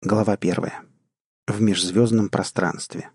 Глава 1. В межзвездном пространстве.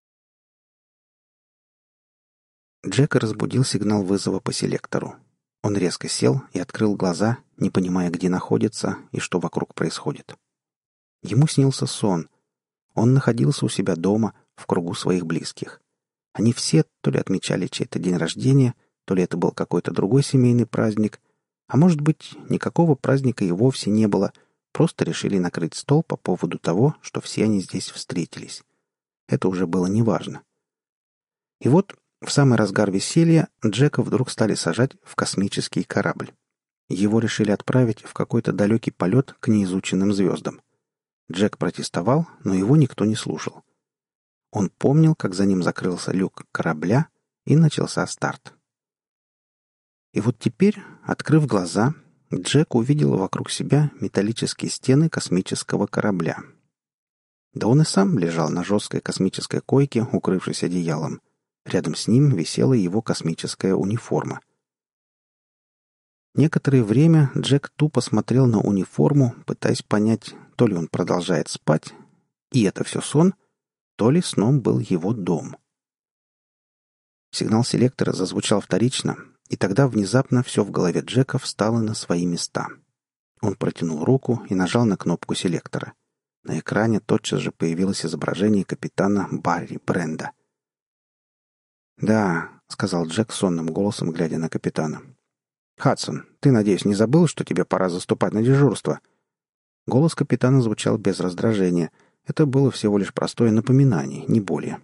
Джека разбудил сигнал вызова по селектору. Он резко сел и открыл глаза, не понимая, где находится и что вокруг происходит. Ему снился сон. Он находился у себя дома, в кругу своих близких. Они все то ли отмечали чей-то день рождения, то ли это был какой-то другой семейный праздник, а может быть, никакого праздника и вовсе не было — просто решили накрыть стол по поводу того, что все они здесь встретились. Это уже было неважно. И вот в самый разгар веселья Джека вдруг стали сажать в космический корабль. Его решили отправить в какой-то далекий полет к неизученным звездам. Джек протестовал, но его никто не слушал. Он помнил, как за ним закрылся люк корабля, и начался старт. И вот теперь, открыв глаза, Джек увидел вокруг себя металлические стены космического корабля. Да он и сам лежал на жесткой космической койке, укрывшись одеялом. Рядом с ним висела его космическая униформа. Некоторое время Джек тупо смотрел на униформу, пытаясь понять, то ли он продолжает спать, и это все сон, то ли сном был его дом. Сигнал селектора зазвучал вторично, и тогда внезапно все в голове Джека встало на свои места. Он протянул руку и нажал на кнопку селектора. На экране тотчас же появилось изображение капитана Барри Бренда. «Да», — сказал Джек сонным голосом, глядя на капитана. «Хадсон, ты, надеюсь, не забыл, что тебе пора заступать на дежурство?» Голос капитана звучал без раздражения. Это было всего лишь простое напоминание, не более.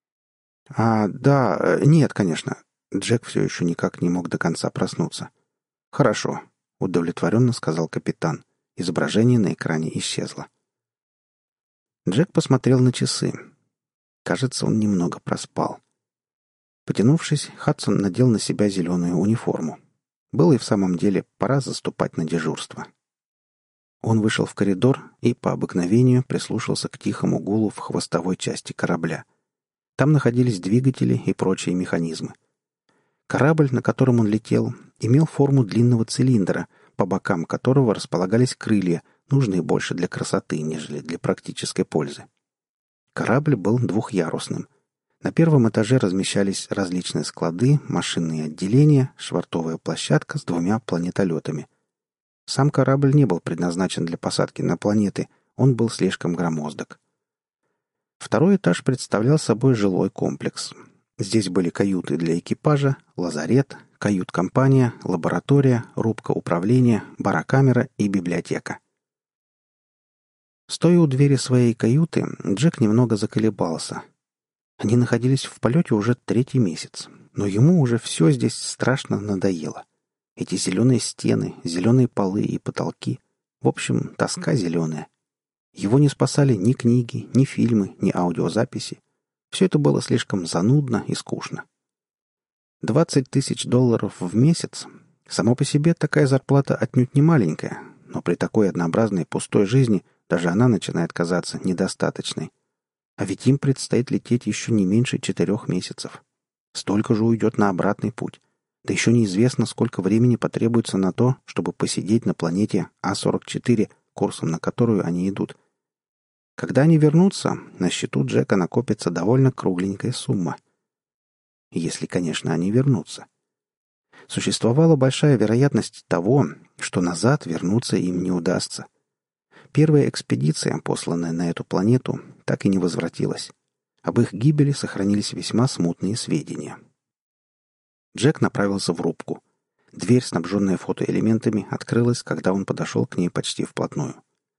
Нет, конечно». Джек все еще никак не мог до конца проснуться. «Хорошо», — удовлетворенно сказал капитан. Изображение на экране исчезло. Джек посмотрел на часы. Кажется, он немного проспал. Потянувшись, Хадсон надел на себя зеленую униформу. Было и в самом деле пора заступать на дежурство. Он вышел в коридор и, по обыкновению, прислушался к тихому гулу в хвостовой части корабля. Там находились двигатели и прочие механизмы. Корабль, на котором он летел, имел форму длинного цилиндра, по бокам которого располагались крылья, нужные больше для красоты, нежели для практической пользы. Корабль был двухъярусным. На первом этаже размещались различные склады, машинные отделения, швартовая площадка с 2 планетолетами. Сам корабль не был предназначен для посадки на планеты, он был слишком громоздок. Второй этаж представлял собой жилой комплекс. Здесь были каюты для экипажа, лазарет, кают-компания, лаборатория, рубка управления, барокамера и библиотека. Стоя у двери своей каюты, Джек немного заколебался. Они находились в полете уже 3-й месяц, но ему уже все здесь страшно надоело. Эти зеленые стены, зеленые полы и потолки. В общем, тоска зеленая. Его не спасали ни книги, ни фильмы, ни аудиозаписи. Все это было слишком занудно и скучно. $20 000 в месяц. Само по себе такая зарплата отнюдь не маленькая, но при такой однообразной пустой жизни даже она начинает казаться недостаточной. А ведь им предстоит лететь еще не меньше 4 месяцев. Столько же уйдет на обратный путь. Да еще неизвестно, сколько времени потребуется на то, чтобы посидеть на планете А-44, курсом на которую они идут. Когда они вернутся, на счету Джека накопится довольно кругленькая сумма. Если, конечно, они вернутся. Существовала большая вероятность того, что назад вернуться им не удастся. Первая экспедиция, посланная на эту планету, так и не возвратилась. Об их гибели сохранились весьма смутные сведения. Джек направился в рубку. Дверь, снабженная фотоэлементами, открылась, когда он подошел к ней почти вплотную.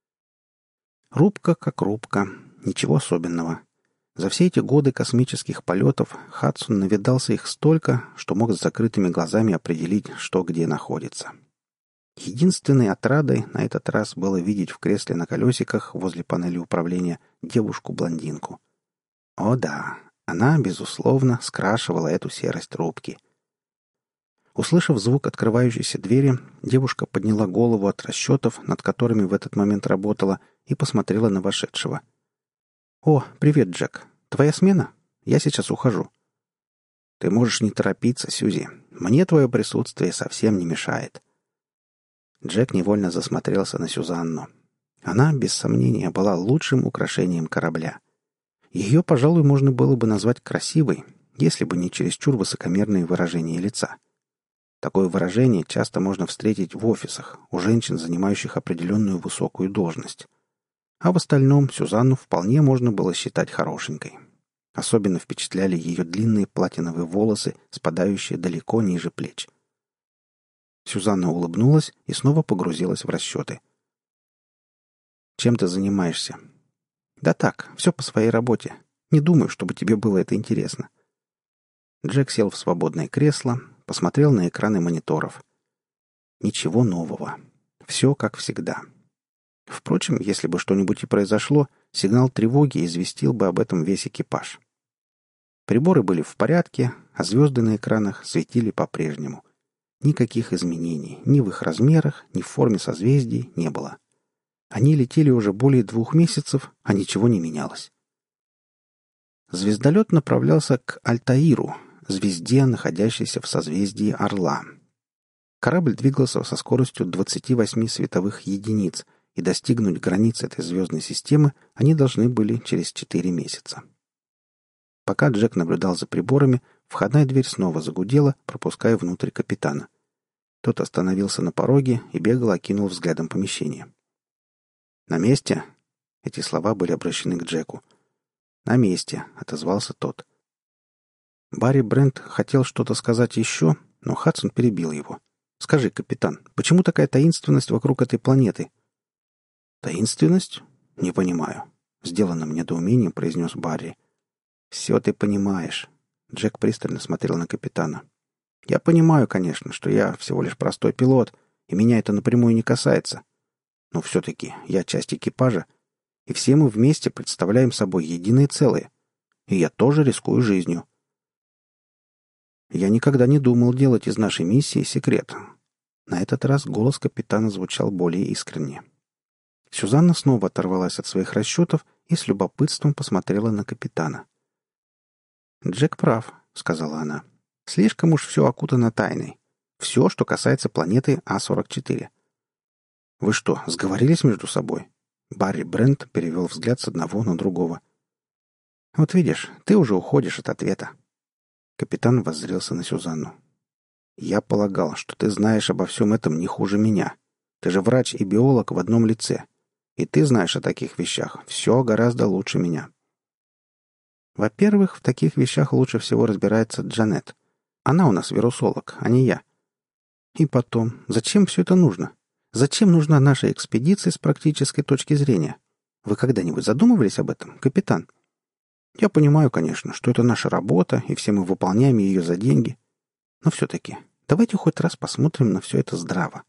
Рубка как рубка, ничего особенного. За все эти годы космических полетов Хадсон навидался их столько, что мог с закрытыми глазами определить, что где находится. Единственной отрадой на этот раз было видеть в кресле на колесиках возле панели управления девушку-блондинку. О да, она, безусловно, скрашивала эту серость рубки. Услышав звук открывающейся двери, девушка подняла голову от расчетов, над которыми в этот момент работала, и посмотрела на вошедшего. «О, привет, Джек. Твоя смена? Я сейчас ухожу». «Ты можешь не торопиться, Сьюзи. Мне твое присутствие совсем не мешает». Джек невольно засмотрелся на Сюзанну. Она, без сомнения, была лучшим украшением корабля. Ее, пожалуй, можно было бы назвать красивой, если бы не чересчур высокомерные выражения лица. Такое выражение часто можно встретить в офисах у женщин, занимающих определенную высокую должность. А в остальном Сюзанну вполне можно было считать хорошенькой. Особенно впечатляли ее длинные платиновые волосы, спадающие далеко ниже плеч. Сюзанна улыбнулась и снова погрузилась в расчеты. «Чем ты занимаешься?» «Да так, все по своей работе. Не думаю, чтобы тебе было это интересно». Джек сел в свободное кресло, посмотрел на экраны мониторов. Ничего нового. Все как всегда. Впрочем, если бы что-нибудь и произошло, сигнал тревоги известил бы об этом весь экипаж. Приборы были в порядке, а звезды на экранах светили по-прежнему. Никаких изменений ни в их размерах, ни в форме созвездий не было. Они летели уже более 2 месяцев, а ничего не менялось. Звездолет направлялся к Альтаиру, звезде, находящейся в созвездии Орла. Корабль двигался со скоростью 28 световых единиц, и достигнуть границ этой звездной системы они должны были через 4 месяца. Пока Джек наблюдал за приборами, входная дверь снова загудела, пропуская внутрь капитана. Тот остановился на пороге и бегло окинул взглядом помещение. «На месте?» Эти слова были обращены к Джеку. «На месте», — отозвался тот. Барри Брент хотел что-то сказать еще, но Хадсон перебил его. «Скажи, капитан, почему такая таинственность вокруг этой планеты?» «Таинственность? Не понимаю», — сделанным недоумением произнес Барри. «Все ты понимаешь». Джек пристально смотрел на капитана. «Я понимаю, конечно, что я всего лишь простой пилот, и меня это напрямую не касается. Но все-таки я часть экипажа, и все мы вместе представляем собой единое целое. И я тоже рискую жизнью. Я никогда не думал делать из нашей миссии секрет». На этот раз голос капитана звучал более искренне. Сюзанна снова оторвалась от своих расчетов и с любопытством посмотрела на капитана. «Джек прав», — сказала она. «Слишком уж все окутано тайной. Все, что касается планеты А-44». «Вы что, сговорились между собой?» Барри Брент перевел взгляд с одного на другого. «Вот видишь, ты уже уходишь от ответа». Капитан воззрелся на Сюзанну. «Я полагал, что ты знаешь обо всем этом не хуже меня. Ты же врач и биолог в одном лице. И ты знаешь о таких вещах все гораздо лучше меня». «Во-первых, в таких вещах лучше всего разбирается Джанет. Она у нас вирусолог, а не я. И потом, зачем все это нужно? Зачем нужна наша экспедиция с практической точки зрения? Вы когда-нибудь задумывались об этом, капитан? Я понимаю, конечно, что это наша работа, и все мы выполняем ее за деньги. Но все-таки давайте хоть раз посмотрим на все это здраво».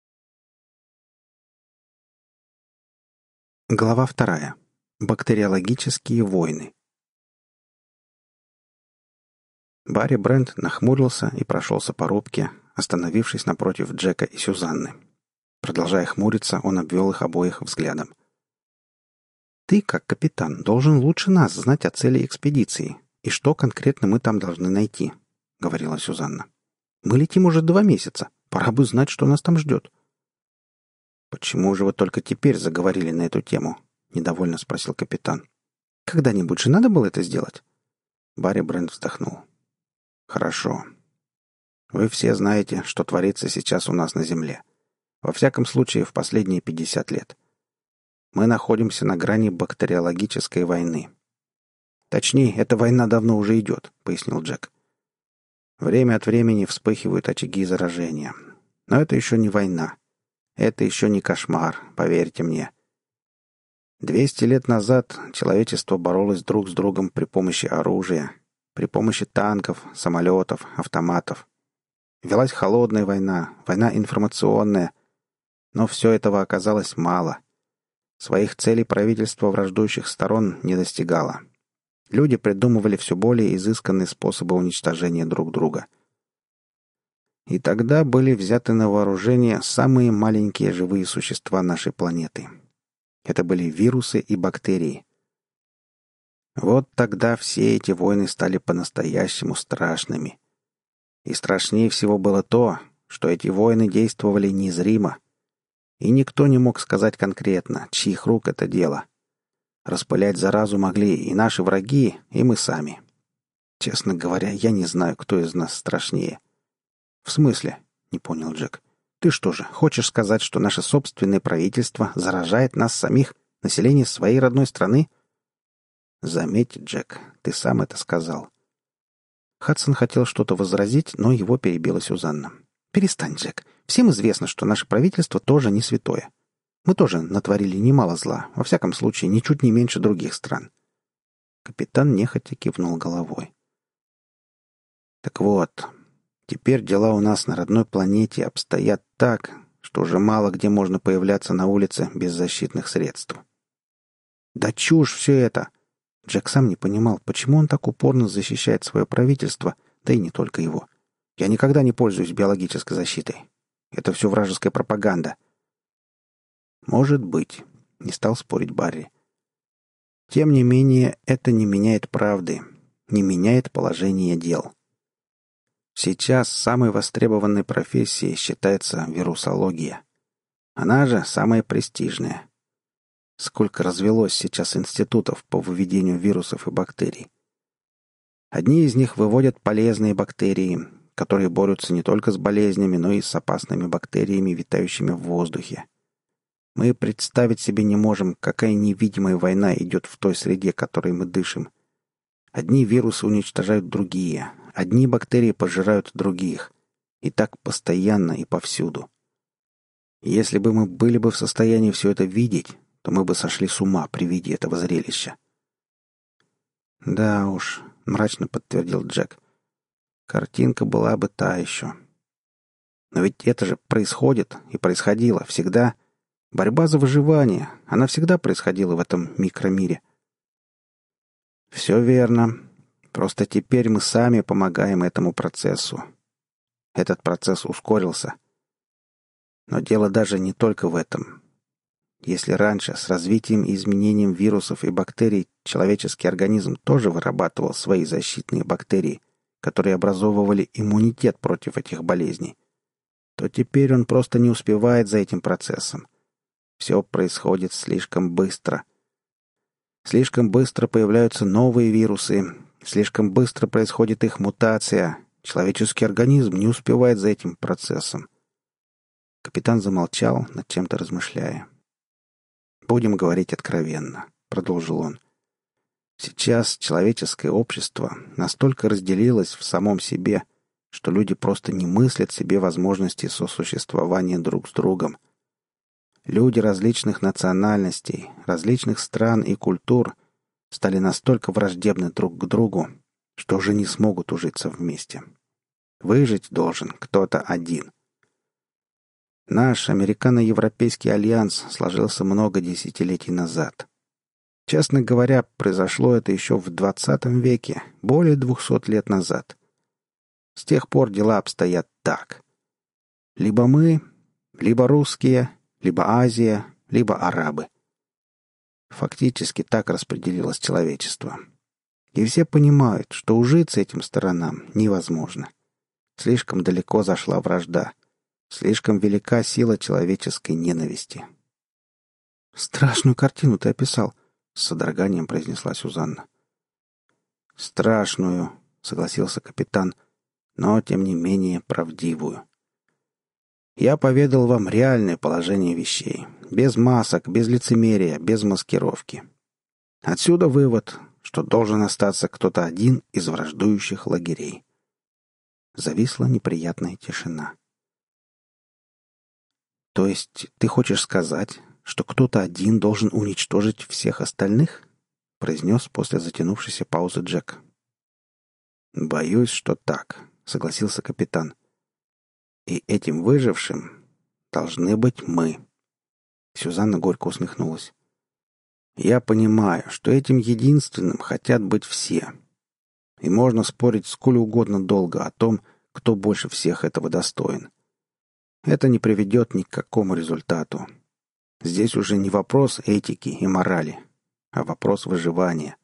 Глава 2. Бактериологические войны. Барри Брент нахмурился и прошелся по рубке, остановившись напротив Джека и Сюзанны. Продолжая хмуриться, он обвел их обоих взглядом. «Ты, как капитан, должен лучше нас знать о цели экспедиции и что конкретно мы там должны найти», — говорила Сюзанна. «Мы летим уже 2 месяца. Пора бы знать, что нас там ждет». «Почему же вы только теперь заговорили на эту тему?» — недовольно спросил капитан. «Когда-нибудь же надо было это сделать?» Барри Брент вздохнул. «Хорошо. Вы все знаете, что творится сейчас у нас на Земле. Во всяком случае, в последние 50 лет. Мы находимся на грани бактериологической войны. Точнее, эта война давно уже идет», — пояснил Джек. «Время от времени вспыхивают очаги заражения. Но это еще не война. Это еще не кошмар, поверьте мне. 200 лет назад человечество боролось друг с другом при помощи оружия, при помощи танков, самолетов, автоматов. Велась холодная война, война информационная. Но все этого оказалось мало. Своих целей правительство враждующих сторон не достигало. Люди придумывали все более изысканные способы уничтожения друг друга. И тогда были взяты на вооружение самые маленькие живые существа нашей планеты. Это были вирусы и бактерии. Вот тогда все эти войны стали по-настоящему страшными. И страшнее всего было то, что эти войны действовали незримо. И никто не мог сказать конкретно, чьих рук это дело. Распылять заразу могли и наши враги, и мы сами. Честно говоря, я не знаю, кто из нас страшнее. В смысле? Не понял Джек. Ты что же, хочешь сказать, что наше собственное правительство заражает нас самих, население своей родной страны? Заметь, Джек, ты сам это сказал. Хадсон хотел что-то возразить, но его перебила Сюзанна. «Перестань, Джек. Всем известно, что наше правительство тоже не святое. Мы тоже натворили немало зла, во всяком случае, ничуть не меньше других стран». Капитан нехотя кивнул головой. «Так вот, теперь дела у нас на родной планете обстоят так, что уже мало где можно появляться на улице без защитных средств». «Да чушь все это!» Джек сам не понимал, почему он так упорно защищает свое правительство, да и не только его. «Я никогда не пользуюсь биологической защитой. Это все вражеская пропаганда». «Может быть», — не стал спорить Барри. «Тем не менее, это не меняет правды, не меняет положение дел. Сейчас самой востребованной профессией считается вирусология. Она же самая престижная. Сколько развелось сейчас институтов по выведению вирусов и бактерий. Одни из них выводят полезные бактерии, которые борются не только с болезнями, но и с опасными бактериями, витающими в воздухе. Мы представить себе не можем, какая невидимая война идет в той среде, которой мы дышим. Одни вирусы уничтожают другие, одни бактерии пожирают других. И так постоянно и повсюду. Если бы мы были бы в состоянии все это видеть, то мы бы сошли с ума при виде этого зрелища. «Да уж», — мрачно подтвердил Джек. «Картинка была бы та еще. Но ведь это же происходит и происходило всегда. Борьба за выживание, она всегда происходила в этом микромире». «Все верно. Просто теперь мы сами помогаем этому процессу. Этот процесс ускорился. Но дело даже не только в этом. Если раньше с развитием и изменением вирусов и бактерий человеческий организм тоже вырабатывал свои защитные бактерии, которые образовывали иммунитет против этих болезней, то теперь он просто не успевает за этим процессом. Все происходит слишком быстро. Слишком быстро появляются новые вирусы, слишком быстро происходит их мутация. Человеческий организм не успевает за этим процессом. Капитан замолчал, над чем-то размышляя. «Будем говорить откровенно», — продолжил он. «Сейчас человеческое общество настолько разделилось в самом себе, что люди просто не мыслят себе возможности сосуществования друг с другом. Люди различных национальностей, различных стран и культур стали настолько враждебны друг к другу, что уже не смогут ужиться вместе. Выжить должен кто-то один. Наш американо-европейский альянс сложился много десятилетий назад. Честно говоря, произошло это еще в 20 веке, более 200 лет назад. С тех пор дела обстоят так. Либо мы, либо русские, либо Азия, либо арабы. Фактически так распределилось человечество. И все понимают, что ужиться этим сторонам невозможно. Слишком далеко зашла вражда. Слишком велика сила человеческой ненависти. «Страшную картину ты описал», — с содроганием произнесла Сюзанна. «Страшную», — согласился капитан, — «но, тем не менее, правдивую. Я поведал вам реальное положение вещей, без масок, без лицемерия, без маскировки. Отсюда вывод, что должен остаться кто-то один из враждующих лагерей». Зависла неприятная тишина. «То есть ты хочешь сказать, что кто-то один должен уничтожить всех остальных?» — произнес после затянувшейся паузы Джек. «Боюсь, что так», — согласился капитан. «И этим выжившим должны быть мы». Сюзанна горько усмехнулась. «Я понимаю, что этим единственным хотят быть все. И можно спорить сколь угодно долго о том, кто больше всех этого достоин. Это не приведет ни к какому результату. Здесь уже не вопрос этики и морали, а вопрос выживания.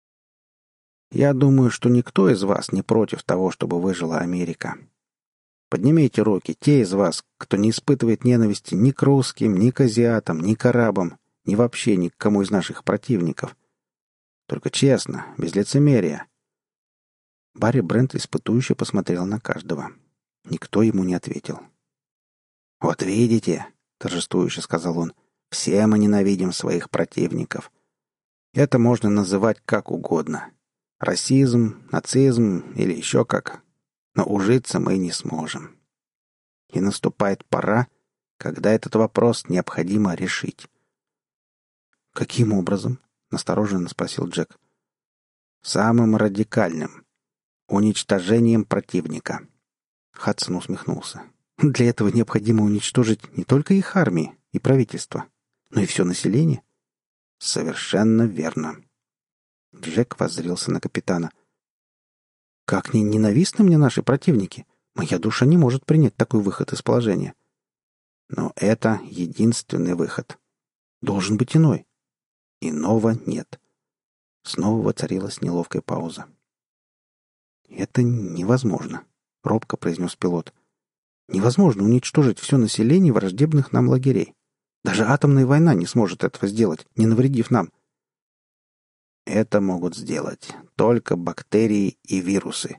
Я думаю, что никто из вас не против того, чтобы выжила Америка. Поднимите руки, те из вас, кто не испытывает ненависти ни к русским, ни к азиатам, ни к арабам, ни вообще ни к кому из наших противников. Только честно, без лицемерия». Барри Брент испытующе посмотрел на каждого. Никто ему не ответил. «Вот видите», — торжествующе сказал он, — «все мы ненавидим своих противников. Это можно называть как угодно. Расизм, нацизм или еще как. Но ужиться мы не сможем. И наступает пора, когда этот вопрос необходимо решить». «Каким образом?» — настороженно спросил Джек. «Самым радикальным. Уничтожением противника». Хадсон усмехнулся. «Для этого необходимо уничтожить не только их армии и правительство, но и все население». «Совершенно верно». Джек воззрился на капитана. «Как ни ненавистны мне наши противники, моя душа не может принять такой выход из положения. Но это единственный выход. Должен быть иной. Иного нет». Снова воцарилась неловкая пауза. «Это невозможно», — робко произнес пилот. «Невозможно уничтожить все население враждебных нам лагерей. Даже атомная война не сможет этого сделать, не навредив нам». «Это могут сделать только бактерии и вирусы».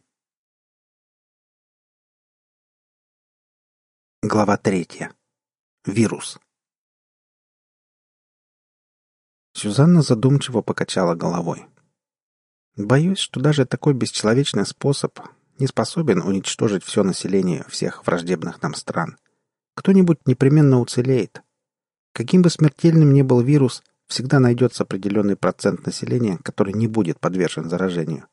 Глава 3. Вирус. Сюзанна задумчиво покачала головой. «Боюсь, что даже такой бесчеловечный способ не способен уничтожить все население всех враждебных нам стран. Кто-нибудь непременно уцелеет. Каким бы смертельным ни был вирус, всегда найдется определенный процент населения, который не будет подвержен заражению».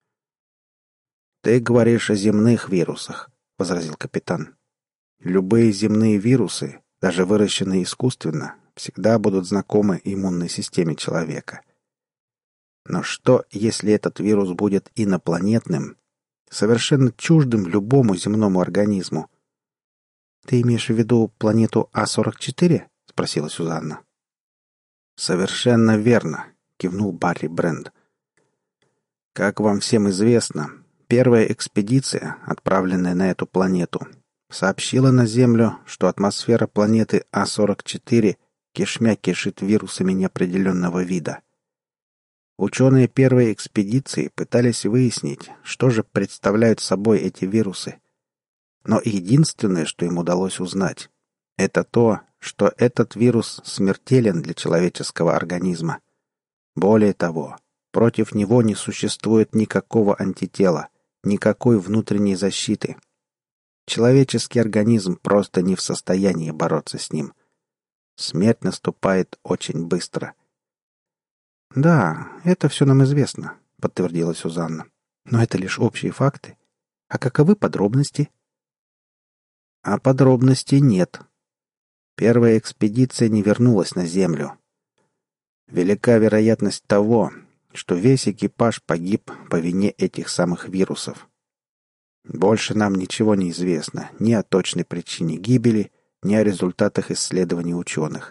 «Ты говоришь о земных вирусах», — возразил капитан. «Любые земные вирусы, даже выращенные искусственно, всегда будут знакомы иммунной системе человека. Но что, если этот вирус будет инопланетным, совершенно чуждым любому земному организму?» «Ты имеешь в виду планету А-44?» — спросила Сюзанна. «Совершенно верно», — кивнул Барри Брент. «Как вам всем известно, первая экспедиция, отправленная на эту планету, сообщила на Землю, что атмосфера планеты А-44 кишмя кишит вирусами неопределенного вида. Ученые первой экспедиции пытались выяснить, что же представляют собой эти вирусы. Но единственное, что им удалось узнать, это то, что этот вирус смертелен для человеческого организма. Более того, против него не существует никакого антитела, никакой внутренней защиты. Человеческий организм просто не в состоянии бороться с ним. Смерть наступает очень быстро. «Да, это все нам известно», — подтвердила Сюзанна. «Но это лишь общие факты. А каковы подробности?» «А подробностей нет. Первая экспедиция не вернулась на Землю. Велика вероятность того, что весь экипаж погиб по вине этих самых вирусов. Больше нам ничего не известно ни о точной причине гибели, ни о результатах исследований ученых.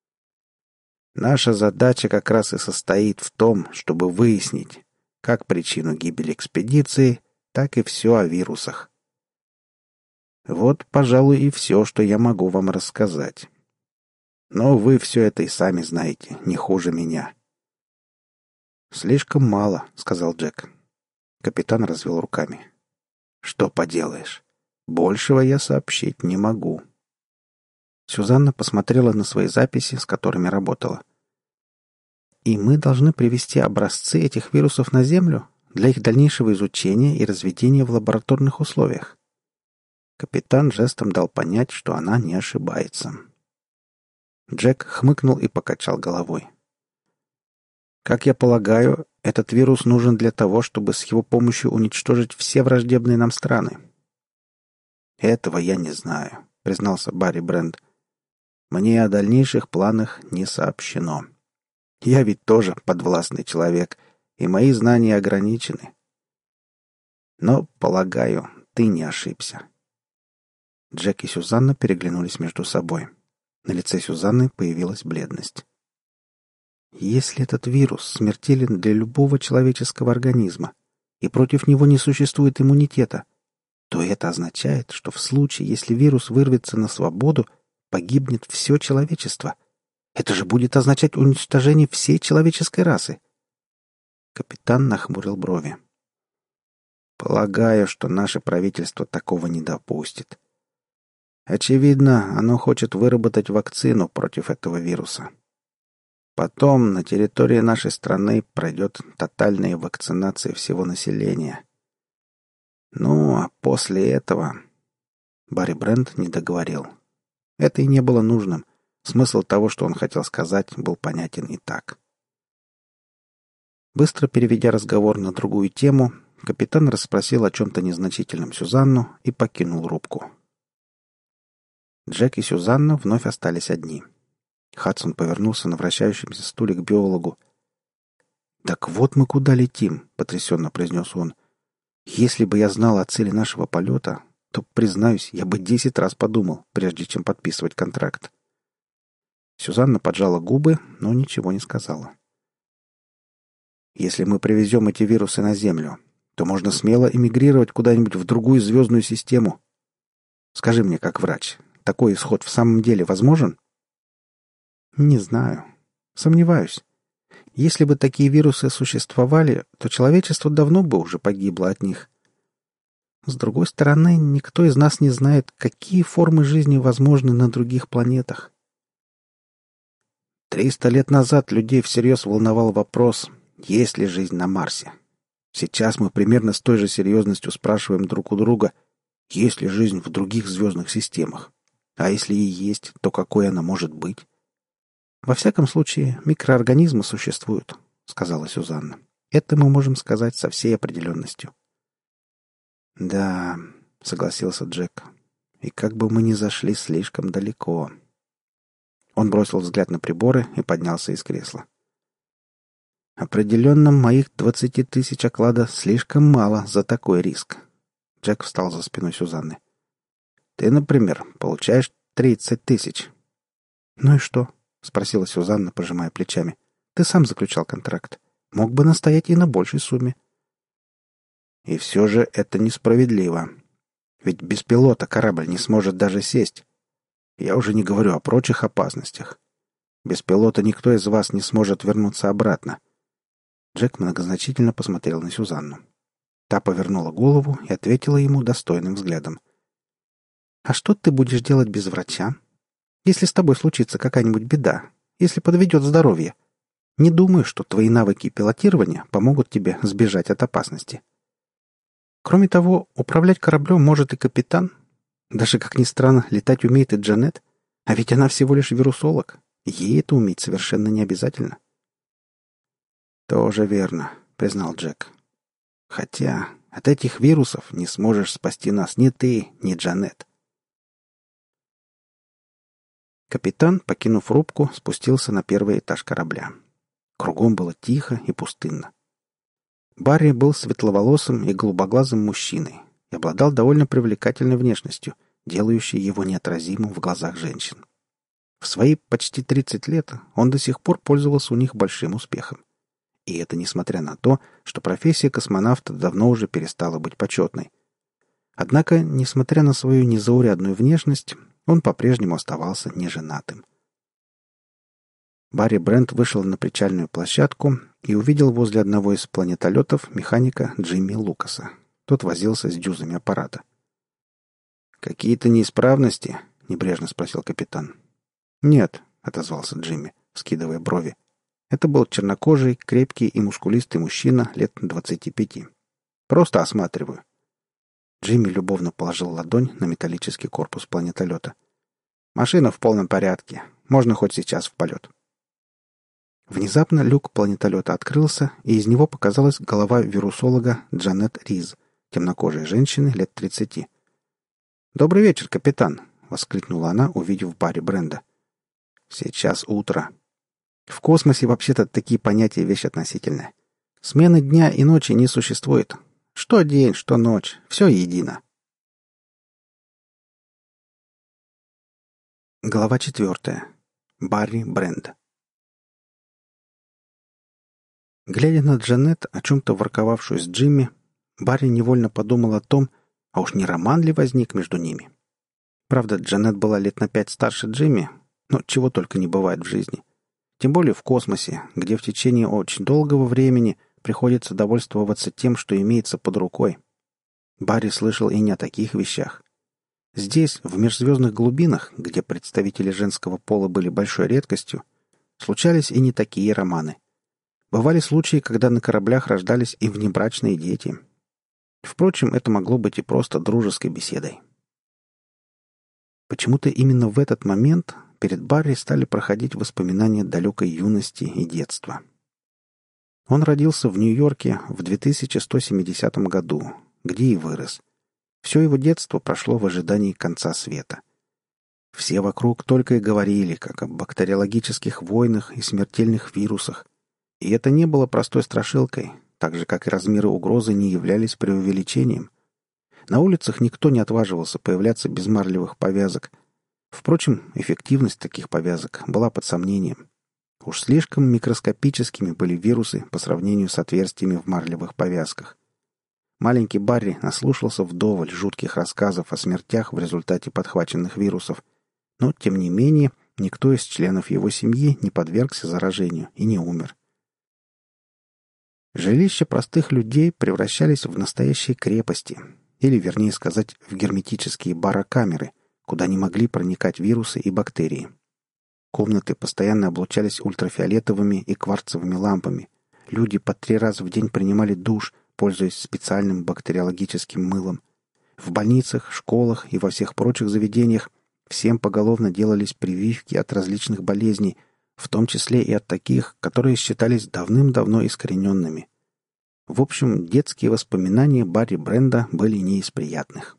Наша задача как раз и состоит в том, чтобы выяснить как причину гибели экспедиции, так и все о вирусах. Вот, пожалуй, и все, что я могу вам рассказать. Но вы все это и сами знаете, не хуже меня». «Слишком мало», — сказал Джек. Капитан развел руками. «Что поделаешь? Большего я сообщить не могу». Сюзанна посмотрела на свои записи, с которыми работала. «И мы должны привести образцы этих вирусов на Землю для их дальнейшего изучения и разведения в лабораторных условиях». Капитан жестом дал понять, что она не ошибается. Джек хмыкнул и покачал головой. «Как я полагаю, этот вирус нужен для того, чтобы с его помощью уничтожить все враждебные нам страны». «Этого я не знаю», — признался Барри Брент. «Мне о дальнейших планах не сообщено. Я ведь тоже подвластный человек, и мои знания ограничены. Но, полагаю, ты не ошибся». Джек и Сюзанна переглянулись между собой. На лице Сюзанны появилась бледность. «Если этот вирус смертелен для любого человеческого организма, и против него не существует иммунитета, то это означает, что в случае, если вирус вырвется на свободу, погибнет все человечество. Это же будет означать уничтожение всей человеческой расы. Капитан нахмурил брови. Полагаю, что наше правительство такого не допустит. Очевидно, оно хочет выработать вакцину против этого вируса. Потом на территории нашей страны пройдет тотальная вакцинация всего населения. Ну, а после этого... Барри Брент не договорил. Это и не было нужным. Смысл того, что он хотел сказать, был понятен и так. Быстро переведя разговор на другую тему, капитан расспросил о чем-то незначительном Сюзанну и покинул рубку. Джек и Сюзанна вновь остались одни. Хадсон повернулся на вращающемся стуле к биологу. «Так вот мы куда летим», — потрясенно произнес он. «Если бы я знал о цели нашего полета, то, признаюсь, я бы 10 раз подумал, прежде чем подписывать контракт». Сюзанна поджала губы, но ничего не сказала. «Если мы привезем эти вирусы на Землю, то можно смело эмигрировать куда-нибудь в другую звездную систему. Скажи мне, как врач, такой исход в самом деле возможен?» «Не знаю. Сомневаюсь. Если бы такие вирусы существовали, то человечество давно бы уже погибло от них. С другой стороны, никто из нас не знает, какие формы жизни возможны на других планетах. 300 лет назад людей всерьез волновал вопрос, есть ли жизнь на Марсе. Сейчас мы примерно с той же серьезностью спрашиваем друг у друга, есть ли жизнь в других звездных системах. А если и есть, то какой она может быть? «Во всяком случае, микроорганизмы существуют», — сказала Сюзанна. «Это мы можем сказать со всей определенностью». «Да», — согласился Джек, — «и как бы мы ни зашли слишком далеко». Он бросил взгляд на приборы и поднялся из кресла. «Определенно, моих 20 тысяч оклада слишком мало за такой риск». Джек встал за спиной Сюзанны. «Ты, например, получаешь 30 тысяч». «Ну и что?» — спросила Сюзанна, пожимая плечами. «Ты сам заключал контракт. Мог бы настоять и на большей сумме». «И все же это несправедливо. Ведь без пилота корабль не сможет даже сесть. Я уже не говорю о прочих опасностях. Без пилота никто из вас не сможет вернуться обратно». Джек многозначительно посмотрел на Сюзанну. Та повернула голову и ответила ему достойным взглядом. «А что ты будешь делать без врача? Если с тобой случится какая-нибудь беда, если подведет здоровье, не думаю, что твои навыки пилотирования помогут тебе сбежать от опасности. Кроме того, управлять кораблем может и капитан. Даже, как ни странно, летать умеет и Джанет. А ведь она всего лишь вирусолог. Ей это уметь совершенно не обязательно». «Тоже верно», — признал Джек. «Хотя от этих вирусов не сможешь спасти нас ни ты, ни Джанет». Капитан, покинув рубку, спустился на первый этаж корабля. Кругом было тихо и пустынно. Барри был светловолосым и голубоглазым мужчиной и обладал довольно привлекательной внешностью, делающей его неотразимым в глазах женщин. В свои почти 30 лет он до сих пор пользовался у них большим успехом. И это несмотря на то, что профессия космонавта давно уже перестала быть почетной. Однако, несмотря на свою незаурядную внешность, он по-прежнему оставался неженатым. Барри Брент вышел на причальную площадку и увидел возле одного из планетолетов механика Джимми Лукаса. Тот возился с дюзами аппарата. «Какие-то неисправности?» — небрежно спросил капитан. «Нет», — отозвался Джимми, вскидывая брови. Это был чернокожий, крепкий и мускулистый мужчина лет 25. «Просто осматриваю». Джимми любовно положил ладонь на металлический корпус планетолета. «Машина в полном порядке. Можно хоть сейчас в полет». Внезапно люк планетолета открылся, и из него показалась голова вирусолога Джанет Риз, темнокожей женщины лет 30. «Добрый вечер, капитан!» — воскликнула она, увидев Барри Бренда. «Сейчас утро. В космосе вообще-то такие понятия вещь относительная. Смены дня и ночи не существует. Что день, что ночь, все едино». Глава 4. Барри Бренд. Глядя на Джанет, о чем-то ворковавшую с Джимми, Барри невольно подумал о том, А уж не роман ли возник между ними? Правда, Джанет была лет на 5 старше Джимми, но чего только не бывает в жизни. Тем более в космосе, где в течение очень долгого времени приходится довольствоваться тем, что имеется под рукой. Барри слышал и не о таких вещах. Здесь, в межзвездных глубинах, где представители женского пола были большой редкостью, случались и не такие романы. Бывали случаи, когда на кораблях рождались и внебрачные дети. Впрочем, это могло быть и просто дружеской беседой. Почему-то именно в этот момент перед Барри стали проходить воспоминания далекой юности и детства. Он родился в Нью-Йорке в 2170 году, где и вырос. Все его детство прошло в ожидании конца света. Все вокруг только и говорили, как о бактериологических войнах и смертельных вирусах. И это не было простой страшилкой, так же, как и размеры угрозы не являлись преувеличением. На улицах никто не отваживался появляться без марлевых повязок. Впрочем, эффективность таких повязок была под сомнением. Уж слишком микроскопическими были вирусы по сравнению с отверстиями в марлевых повязках. Маленький Барри наслушался вдоволь жутких рассказов о смертях в результате подхваченных вирусов, но, тем не менее, никто из членов его семьи не подвергся заражению и не умер. Жилища простых людей превращались в настоящие крепости, или, вернее сказать, в герметические барокамеры, куда не могли проникать вирусы и бактерии. Комнаты постоянно облучались ультрафиолетовыми и кварцевыми лампами. Люди по 3 раза в день принимали душ, пользуясь специальным бактериологическим мылом. В больницах, школах и во всех прочих заведениях всем поголовно делались прививки от различных болезней, в том числе и от таких, которые считались давным-давно искорененными. В общем, детские воспоминания Барри Бренда были не из приятных.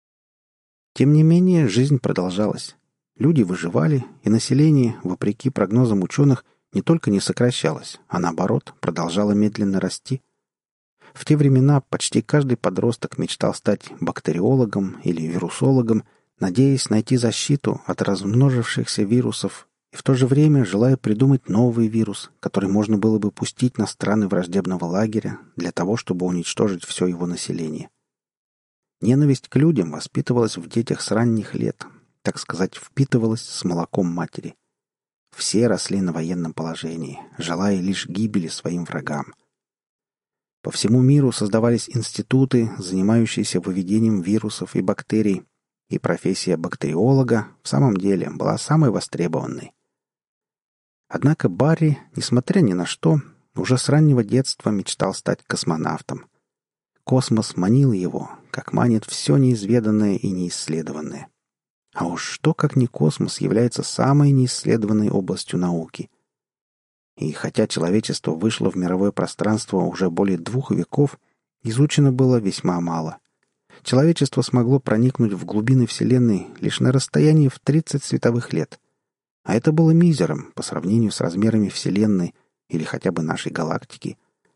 Тем не менее, жизнь продолжалась. Люди выживали, и население, вопреки прогнозам ученых, не только не сокращалось, а наоборот, продолжало медленно расти. В те времена почти каждый подросток мечтал стать бактериологом или вирусологом, надеясь найти защиту от размножившихся вирусов и в то же время желая придумать новый вирус, который можно было бы пустить на страны враждебного лагеря для того, чтобы уничтожить все его население. Ненависть к людям воспитывалась в детях с ранних лет, так сказать, впитывалась с молоком матери. Все росли на военном положении, желая лишь гибели своим врагам. По всему миру создавались институты, занимающиеся выведением вирусов и бактерий, и профессия бактериолога в самом деле была самой востребованной. Однако Барри, несмотря ни на что, уже с раннего детства мечтал стать космонавтом. Космос манил его, как манит все неизведанное и неисследованное. А уж что, как не космос, является самой неисследованной областью науки. И хотя человечество вышло в мировое пространство уже более 2 веков, изучено было весьма мало. Человечество смогло проникнуть в глубины Вселенной лишь на расстоянии в 30 световых лет. А это было мизером по сравнению с размерами Вселенной или хотя бы нашей галактики.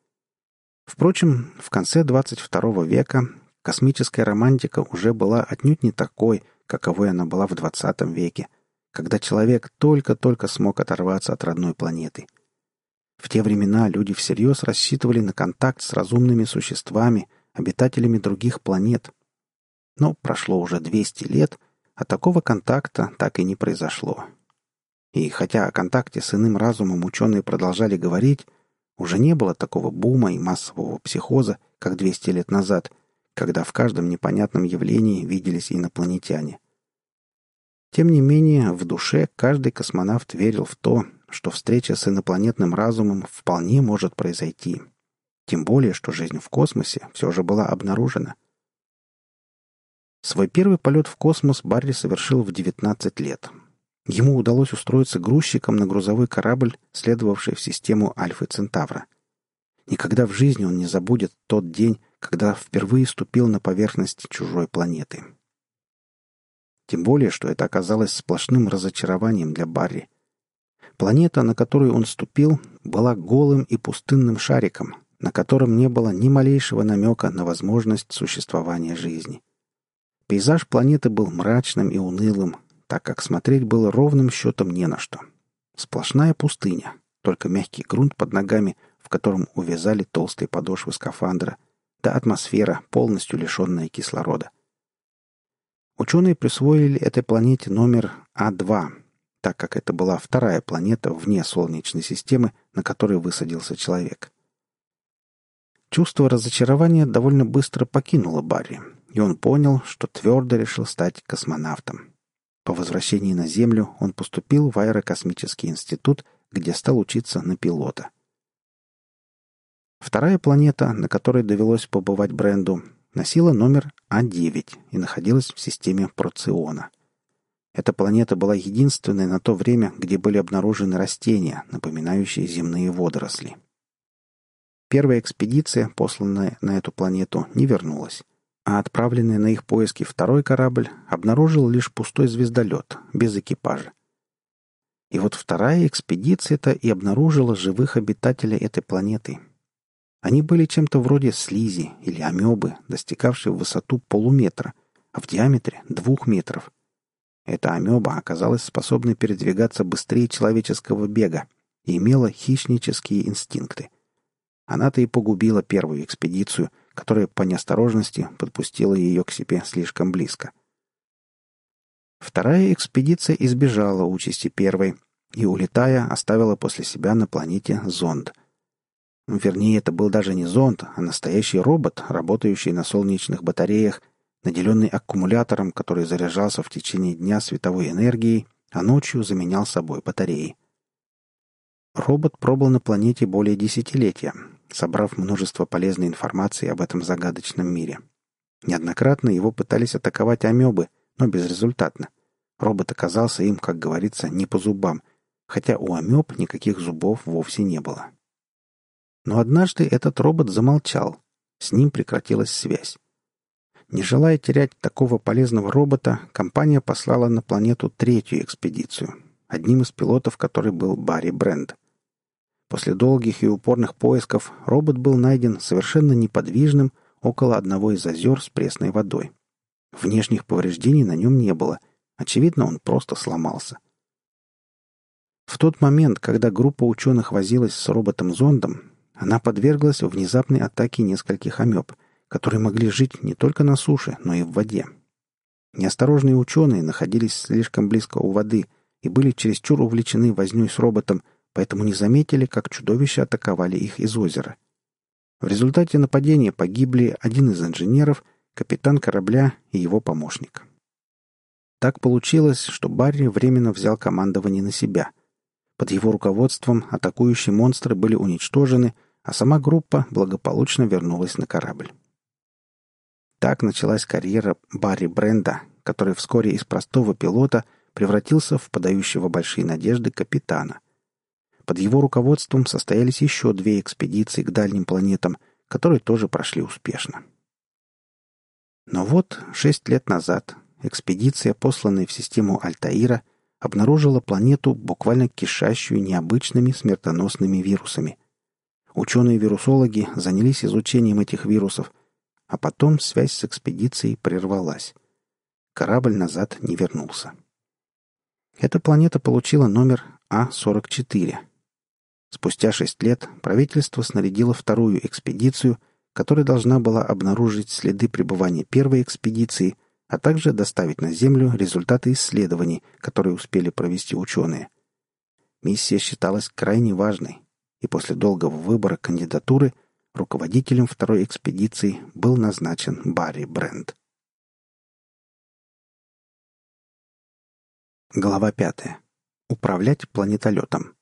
Впрочем, в конце 22 века космическая романтика уже была отнюдь не такой, каковой она была в 20 веке, когда человек только-только смог оторваться от родной планеты. В те времена люди всерьез рассчитывали на контакт с разумными существами, обитателями других планет. Но прошло уже 200 лет, а такого контакта так и не произошло. И хотя о контакте с иным разумом ученые продолжали говорить, уже не было такого бума и массового психоза, как 200 лет назад, когда в каждом непонятном явлении виделись инопланетяне. Тем не менее, в душе каждый космонавт верил в то, что встреча с инопланетным разумом вполне может произойти. Тем более, что жизнь в космосе все же была обнаружена. Свой первый полет в космос Барри совершил в 19 лет. Ему удалось устроиться грузчиком на грузовой корабль, следовавший в систему Альфы Центавра. Никогда в жизни он не забудет тот день, когда впервые ступил на поверхность чужой планеты. Тем более, что это оказалось сплошным разочарованием для Барри. Планета, на которую он ступил, была голым и пустынным шариком, на котором не было ни малейшего намека на возможность существования жизни. Пейзаж планеты был мрачным и унылым, так как смотреть было ровным счетом не на что. Сплошная пустыня, только мягкий грунт под ногами, в котором увязали толстые подошвы скафандра, да атмосфера, полностью лишенная кислорода. Ученые присвоили этой планете номер А2, так как это была вторая планета вне Солнечной системы, на которой высадился человек. Чувство разочарования довольно быстро покинуло Барри, и он понял, что твердо решил стать космонавтом. По возвращении на Землю он поступил в аэрокосмический институт, где стал учиться на пилота. Вторая планета, на которой довелось побывать Бренду, носила номер А9 и находилась в системе Проциона. Эта планета была единственной на то время, где были обнаружены растения, напоминающие земные водоросли. Первая экспедиция, посланная на эту планету, не вернулась, а отправленный на их поиски второй корабль обнаружил лишь пустой звездолет, без экипажа. И вот вторая экспедиция-то и обнаружила живых обитателей этой планеты. Они были чем-то вроде слизи или амебы, достигавшей в высоту полуметра, а в диаметре 2 метров. Эта амеба оказалась способной передвигаться быстрее человеческого бега и имела хищнические инстинкты. Она-то и погубила первую экспедицию, которая по неосторожности подпустила ее к себе слишком близко. Вторая экспедиция избежала участи первой и, улетая, оставила после себя на планете зонд. Вернее, это был даже не зонд, а настоящий робот, работающий на солнечных батареях, наделенный аккумулятором, который заряжался в течение дня световой энергией, а ночью заменял собой батареи. Робот пробыл на планете более десятилетия, собрав множество полезной информации об этом загадочном мире. Неоднократно его пытались атаковать амебы, но безрезультатно. Робот оказался им, как говорится, не по зубам, хотя у амеб никаких зубов вовсе не было. Но однажды этот робот замолчал, с ним прекратилась связь. Не желая терять такого полезного робота, компания послала на планету третью экспедицию, одним из пилотов которой был Барри Бренд. После долгих и упорных поисков робот был найден совершенно неподвижным около одного из озер с пресной водой. Внешних повреждений на нем не было. Очевидно, он просто сломался. В тот момент, когда группа ученых возилась с роботом-зондом, она подверглась внезапной атаке нескольких амеб, которые могли жить не только на суше, но и в воде. Неосторожные ученые находились слишком близко у воды и были чересчур увлечены вознёй с роботом, поэтому не заметили, как чудовища атаковали их из озера. В результате нападения погибли один из инженеров, капитан корабля и его помощник. Так получилось, что Барри временно взял командование на себя. Под его руководством атакующие монстры были уничтожены, а сама группа благополучно вернулась на корабль. Так началась карьера Барри Бренда, который вскоре из простого пилота превратился в подающего большие надежды капитана. Под его руководством состоялись еще 2 экспедиции к дальним планетам, которые тоже прошли успешно. Но вот 6 лет назад экспедиция, посланная в систему Альтаира, обнаружила планету, буквально кишащую необычными смертоносными вирусами. Ученые-вирусологи занялись изучением этих вирусов, а потом связь с экспедицией прервалась. Корабль назад не вернулся. Эта планета получила номер А44. Спустя 6 лет правительство снарядило вторую экспедицию, которая должна была обнаружить следы пребывания первой экспедиции, а также доставить на Землю результаты исследований, которые успели провести ученые. Миссия считалась крайне важной, и после долгого выбора кандидатуры руководителем второй экспедиции был назначен Барри Бренд. Глава 5. Управлять планетолетом.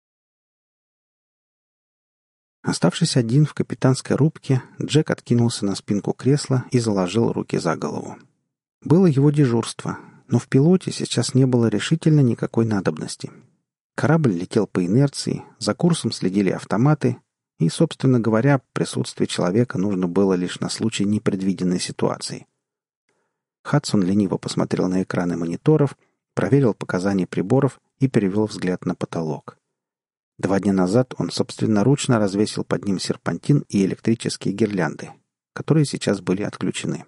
Оставшись один в капитанской рубке, Джек откинулся на спинку кресла и заложил руки за голову. Было его дежурство, но в пилоте сейчас не было решительно никакой надобности. Корабль летел по инерции, за курсом следили автоматы, и, собственно говоря, присутствие человека нужно было лишь на случай непредвиденной ситуации. Хадсон лениво посмотрел на экраны мониторов, проверил показания приборов и перевел взгляд на потолок. 2 дня назад он собственноручно развесил под ним серпантин и электрические гирлянды, которые сейчас были отключены.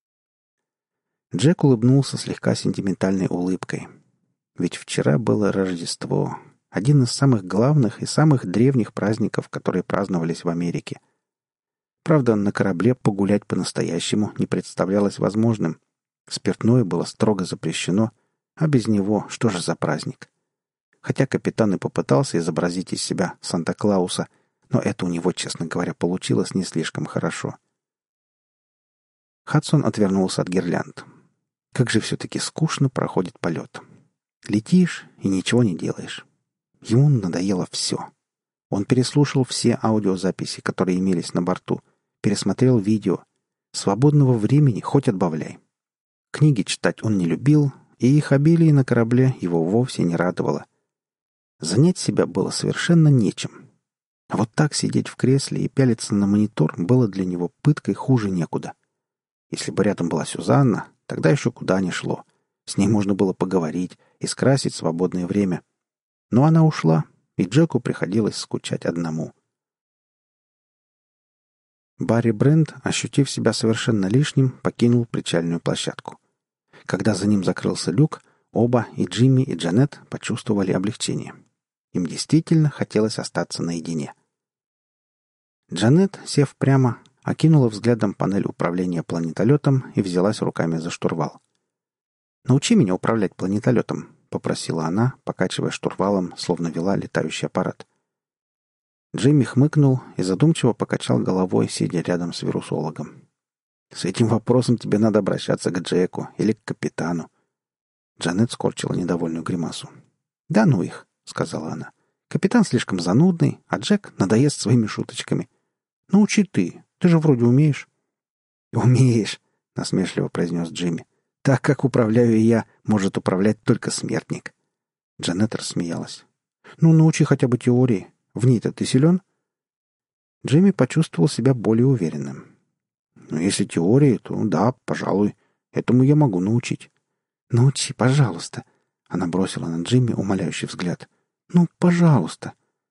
Джек улыбнулся слегка сентиментальной улыбкой. Ведь вчера было Рождество, один из самых главных и самых древних праздников, которые праздновались в Америке. Правда, на корабле погулять по-настоящему не представлялось возможным, Спиртное было строго запрещено, а без него что же за праздник? Хотя капитан и попытался изобразить из себя Санта-Клауса, но это у него, честно говоря, получилось не слишком хорошо. Хадсон отвернулся от гирлянд. Как же все-таки скучно проходит полет. Летишь и ничего не делаешь. Ему надоело все. Он переслушал все аудиозаписи, которые имелись на борту, пересмотрел видео. Свободного времени хоть отбавляй. Книги читать он не любил, и их обилие на корабле его вовсе не радовало. Занять себя было совершенно нечем. А вот так сидеть в кресле и пялиться на монитор было для него пыткой хуже некуда. Если бы рядом была Сюзанна, тогда еще куда ни шло. С ней можно было поговорить и скрасить свободное время. Но она ушла, и Джеку приходилось скучать одному. Барри Брент, ощутив себя совершенно лишним, покинул причальную площадку. Когда за ним закрылся люк, оба, и Джимми, и Джанет, почувствовали облегчение. Им действительно хотелось остаться наедине. Джанет, сев прямо, окинула взглядом панель управления планетолетом и взялась руками за штурвал. «Научи меня управлять планетолетом», — попросила она, покачивая штурвалом, словно вела летающий аппарат. Джимми хмыкнул и задумчиво покачал головой, сидя рядом с вирусологом. «С этим вопросом тебе надо обращаться к Джеку или к капитану». Джанет скорчила недовольную гримасу. «Да ну их», — сказала она. «Капитан слишком занудный, а Джек надоест своими шуточками. Научи ты же вроде умеешь». «Умеешь», — насмешливо произнес Джимми. «Так как управляю я, может управлять только смертник». Джанет рассмеялась. «Ну, научи хотя бы теории. В ней-то ты силен?» Джимми почувствовал себя более уверенным. «Ну, если теории, то да, пожалуй. Этому я могу научить». «Научи, пожалуйста». Она бросила на Джимми умоляющий взгляд. «Ну, пожалуйста».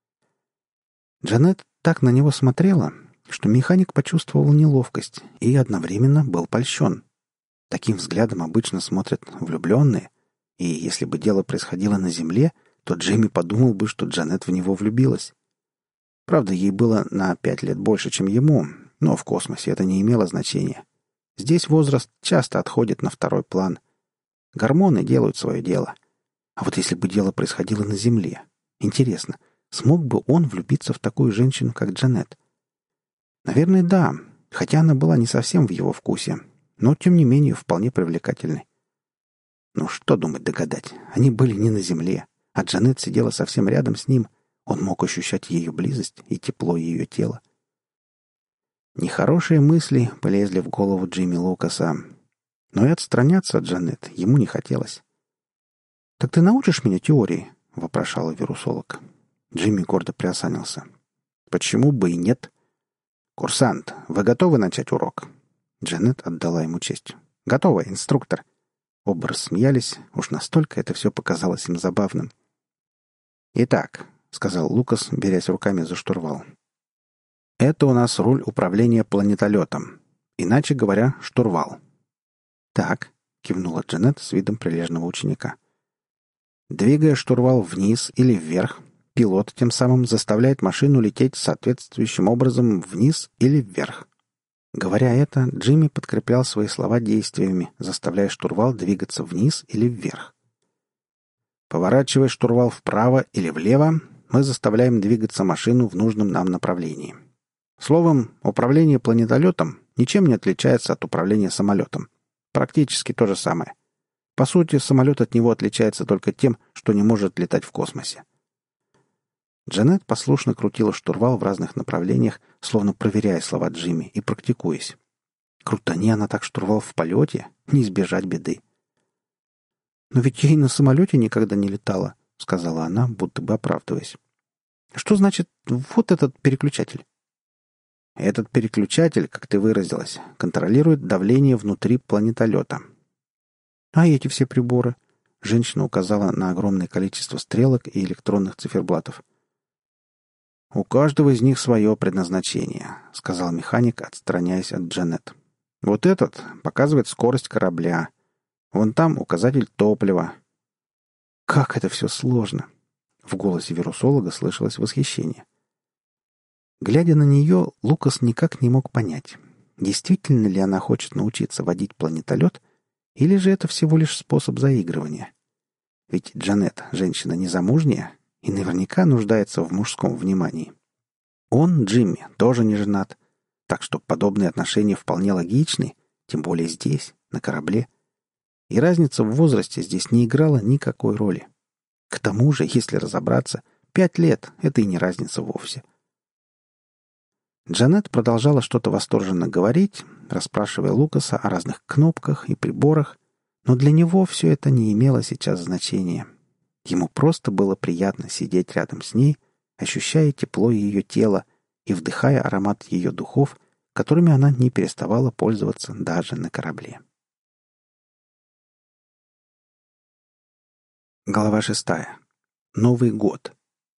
Джанет так на него смотрела, что механик почувствовал неловкость и одновременно был польщен. Таким взглядом обычно смотрят влюбленные, и если бы дело происходило на Земле, то Джимми подумал бы, что Джанет в него влюбилась. Правда, ей было на 5 лет больше, чем ему, но в космосе это не имело значения. Здесь возраст часто отходит на второй план. Гормоны делают свое дело. А вот если бы дело происходило на Земле, интересно, смог бы он влюбиться в такую женщину, как Джанет? Наверное, да, хотя она была не совсем в его вкусе, но, тем не менее, вполне привлекательной. Ну, что думать догадать, они были не на Земле, а Джанет сидела совсем рядом с ним. Он мог ощущать ее близость и тепло ее тела. Нехорошие мысли полезли в голову Джимми Лукаса, но и отстраняться от Джанет ему не хотелось. «Так ты научишь меня теории?» — вопрошала вирусолог. Джимми гордо приосанился. «Почему бы и нет?» «Курсант, вы готовы начать урок?» Джанет отдала ему честь. «Готово, инструктор». Оба рассмеялись, уж настолько это все показалось им забавным. «Итак», — сказал Лукас, берясь руками за штурвал, — «это у нас руль управления планетолетом. Иначе говоря, штурвал». «Так», — кивнула Джанет с видом прилежного ученика. Двигая штурвал вниз или вверх, пилот тем самым заставляет машину лететь соответствующим образом вниз или вверх. Говоря это, Джимми подкреплял свои слова действиями, заставляя штурвал двигаться вниз или вверх. Поворачивая штурвал вправо или влево, мы заставляем двигаться машину в нужном нам направлении. Словом, управление планетолетом ничем не отличается от управления самолетом. Практически то же самое. По сути, самолет от него отличается только тем, что не может летать в космосе. Джанет послушно крутила штурвал в разных направлениях, словно проверяя слова Джимми и практикуясь. Крутани она так штурвал в полете, не избежать беды. «Но ведь я и на самолете никогда не летала», — сказала она, будто бы оправдываясь. «Что значит вот этот переключатель?» «Этот переключатель, как ты выразилась, контролирует давление внутри планетолета». «А эти все приборы?» — женщина указала на огромное количество стрелок и электронных циферблатов. «У каждого из них свое предназначение», — сказал механик, отстраняясь от Джанет. «Вот этот показывает скорость корабля. Вон там указатель топлива». «Как это все сложно!» — в голосе вирусолога слышалось восхищение. Глядя на нее, Лукас никак не мог понять, действительно ли она хочет научиться водить планетолет, Или же это всего лишь способ заигрывания? Ведь Джанет — женщина незамужняя и наверняка нуждается в мужском внимании. Он, Джимми, тоже не женат, так что подобные отношения вполне логичны, тем более здесь, на корабле. И разница в возрасте здесь не играла никакой роли. К тому же, если разобраться, 5 лет — это и не разница вовсе. Джанет продолжала что-то восторженно говорить, расспрашивая Лукаса о разных кнопках и приборах, но для него все это не имело сейчас значения. Ему просто было приятно сидеть рядом с ней, ощущая тепло ее тела и вдыхая аромат ее духов, которыми она не переставала пользоваться даже на корабле. Глава 6. Новый год.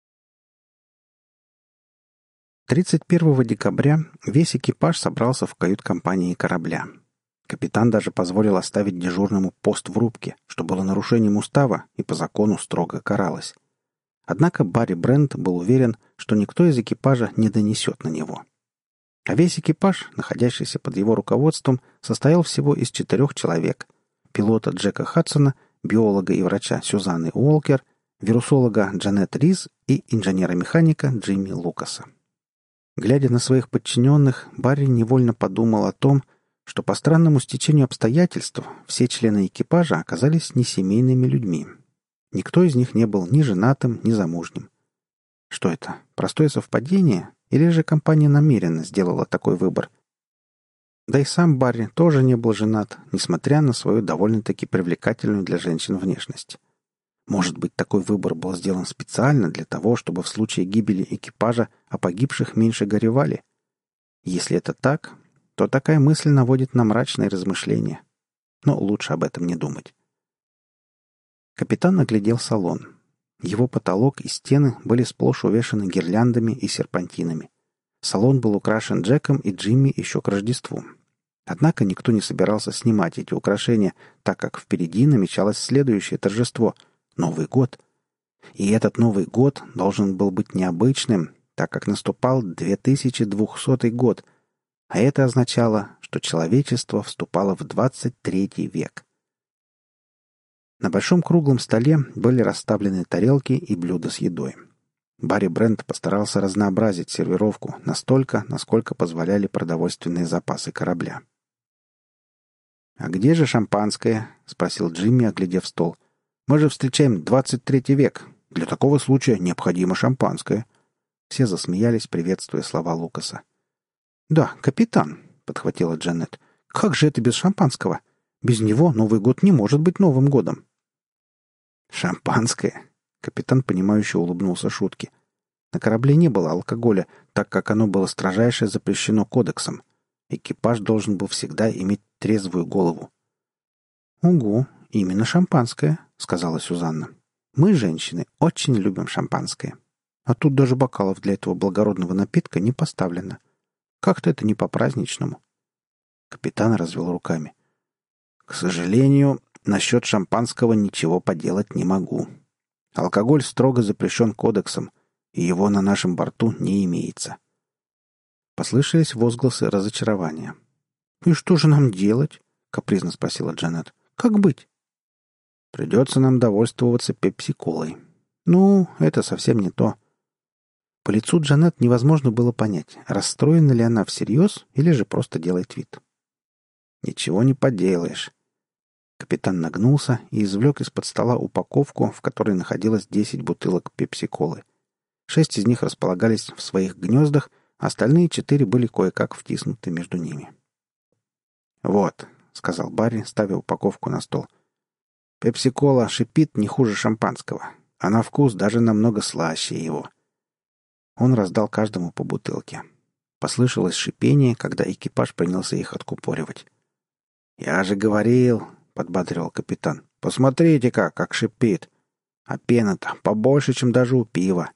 31 декабря весь экипаж собрался в кают-компании корабля. Капитан даже позволил оставить дежурному пост в рубке, что было нарушением устава и по закону строго каралось. Однако Барри Брент был уверен, что никто из экипажа не донесет на него. А весь экипаж, находящийся под его руководством, состоял всего из 4 человек: пилота Джека Хадсона, биолога и врача Сюзанны Уолкер, вирусолога Джанет Риз и инженера-механика Джимми Лукаса. Глядя на своих подчиненных, Барри невольно подумал о том, что по странному стечению обстоятельств все члены экипажа оказались несемейными людьми. Никто из них не был ни женатым, ни замужним. Что это, простое совпадение? Или же компания намеренно сделала такой выбор? Да и сам Барри тоже не был женат, несмотря на свою довольно-таки привлекательную для женщин внешность. Может быть, такой выбор был сделан специально для того, чтобы в случае гибели экипажа о погибших меньше горевали? Если это так, то такая мысль наводит на мрачные размышления. Но лучше об этом не думать. Капитан оглядел салон. Его потолок и стены были сплошь увешаны гирляндами и серпантинами. Салон был украшен Джеком и Джимми еще к Рождеству. Однако никто не собирался снимать эти украшения, так как впереди намечалось следующее торжество — Новый год. И этот Новый год должен был быть необычным, так как наступал 2200 год, а это означало, что человечество вступало в 23 век. На большом круглом столе были расставлены тарелки и блюда с едой. Барри Брент постарался разнообразить сервировку настолько, насколько позволяли продовольственные запасы корабля. «А где же шампанское?» — спросил Джимми, оглядев стол. «Мы же встречаем 23 век. Для такого случая необходимо шампанское». Все засмеялись, приветствуя слова Лукаса. «Да, капитан», — подхватила Джанет. «Как же это без шампанского? Без него Новый год не может быть Новым годом». «Шампанское?» — капитан, понимающе улыбнулся шутке. На корабле не было алкоголя, так как оно было строжайше запрещено кодексом. Экипаж должен был всегда иметь трезвую голову. «Угу, именно шампанское», — сказала Сюзанна. «Мы, женщины, очень любим шампанское. А тут даже бокалов для этого благородного напитка не поставлено. Как-то это не по-праздничному». Капитан развел руками. «К сожалению, насчет шампанского ничего поделать не могу. Алкоголь строго запрещен кодексом, и его на нашем борту не имеется». Послышались возгласы разочарования. «И что же нам делать?» — капризно спросила Джанет. «Как быть?» «Придется нам довольствоваться пепси-колой. Ну, это совсем не то». По лицу Джанет невозможно было понять, расстроена ли она всерьез или же просто делает вид. «Ничего не поделаешь». Капитан нагнулся и извлек из-под стола упаковку, в которой находилось 10 бутылок пепси-колы. 6 из них располагались в своих гнездах, а остальные 4 были кое-как втиснуты между ними. «Вот», — сказал Барри, ставя упаковку на стол. «Пепси-кола шипит не хуже шампанского, а на вкус даже намного слаще его». Он раздал каждому по бутылке. Послышалось шипение, когда экипаж принялся их откупоривать. «Я же говорил», — подбадривал капитан, — «посмотрите-ка, как шипит. А пена-то побольше, чем даже у пива».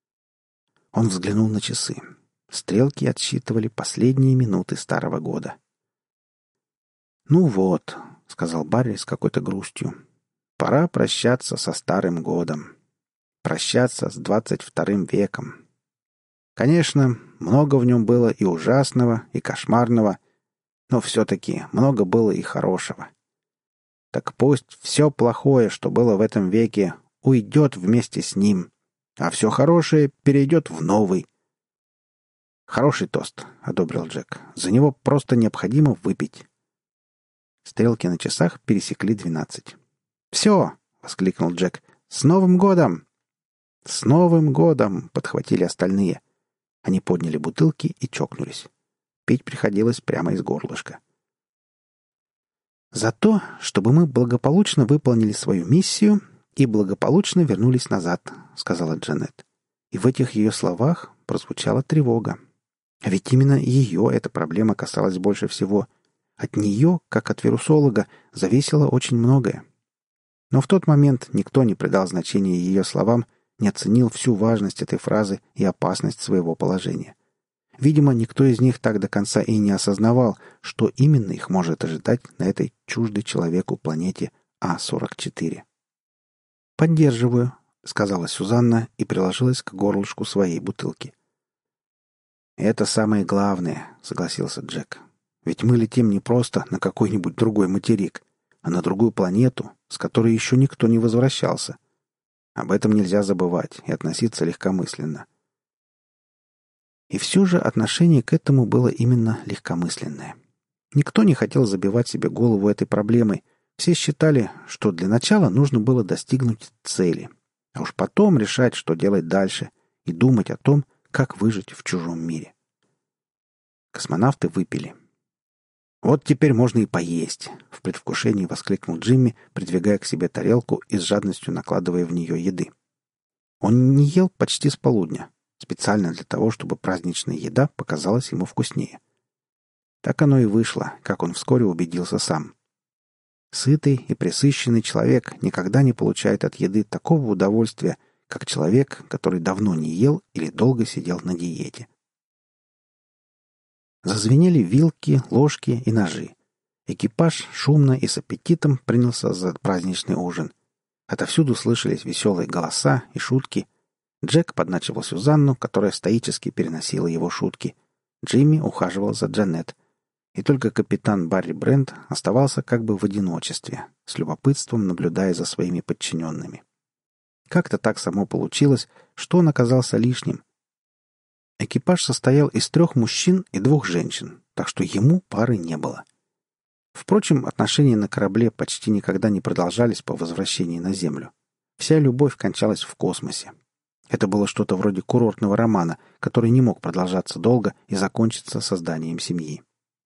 Он взглянул на часы. Стрелки отсчитывали последние минуты старого года. «Ну вот», — сказал Барри с какой-то грустью, — «пора прощаться со старым годом. Прощаться с 22 веком. Конечно, много в нем было и ужасного, и кошмарного, но все-таки много было и хорошего. Так пусть все плохое, что было в этом веке, уйдет вместе с ним, а все хорошее перейдет в новый. «Хороший тост», — одобрил Джек. «За него просто необходимо выпить». Стрелки на часах пересекли 12. «Все!» — воскликнул Джек. «С Новым годом!» «С Новым годом!» — подхватили остальные. Они подняли бутылки и чокнулись. Пить приходилось прямо из горлышка. «За то, чтобы мы благополучно выполнили свою миссию и благополучно вернулись назад», — сказала Джанет. И в этих ее словах прозвучала тревога. А ведь именно ее эта проблема касалась больше всего. От нее, как от вирусолога, зависело очень многое. Но в тот момент никто не придал значения ее словам, не оценил всю важность этой фразы и опасность своего положения. Видимо, никто из них так до конца и не осознавал, что именно их может ожидать на этой чуждой человеку планете А-44. «Поддерживаю», — сказала Сюзанна и приложилась к горлышку своей бутылки. «Это самое главное», — согласился Джек. «Ведь мы летим не просто на какой-нибудь другой материк, а на другую планету, с которой еще никто не возвращался. Об этом нельзя забывать и относиться легкомысленно». И все же отношение к этому было именно легкомысленное. Никто не хотел забивать себе голову этой проблемой. Все считали, что для начала нужно было достигнуть цели, а уж потом решать, что делать дальше, и думать о том, как выжить в чужом мире. Космонавты выпили. «Вот теперь можно и поесть!» — в предвкушении воскликнул Джимми, придвигая к себе тарелку и с жадностью накладывая в нее еды. Он не ел почти с полудня, специально для того, чтобы праздничная еда показалась ему вкуснее. Так оно и вышло, как он вскоре убедился сам. Сытый и пресыщенный человек никогда не получает от еды такого удовольствия, как человек, который давно не ел или долго сидел на диете. Зазвенели вилки, ложки и ножи. Экипаж шумно и с аппетитом принялся за праздничный ужин. Отовсюду слышались веселые голоса и шутки. Джек подначивал Сюзанну, которая стоически переносила его шутки. Джимми ухаживал за Джанет. И только капитан Барри Брент оставался как бы в одиночестве, с любопытством наблюдая за своими подчиненными. Как-то так само получилось, что он оказался лишним. Экипаж состоял из 3 мужчин и 2 женщин, так что ему пары не было. Впрочем, отношения на корабле почти никогда не продолжались по возвращении на Землю. Вся любовь кончалась в космосе. Это было что-то вроде курортного романа, который не мог продолжаться долго и закончиться созданием семьи.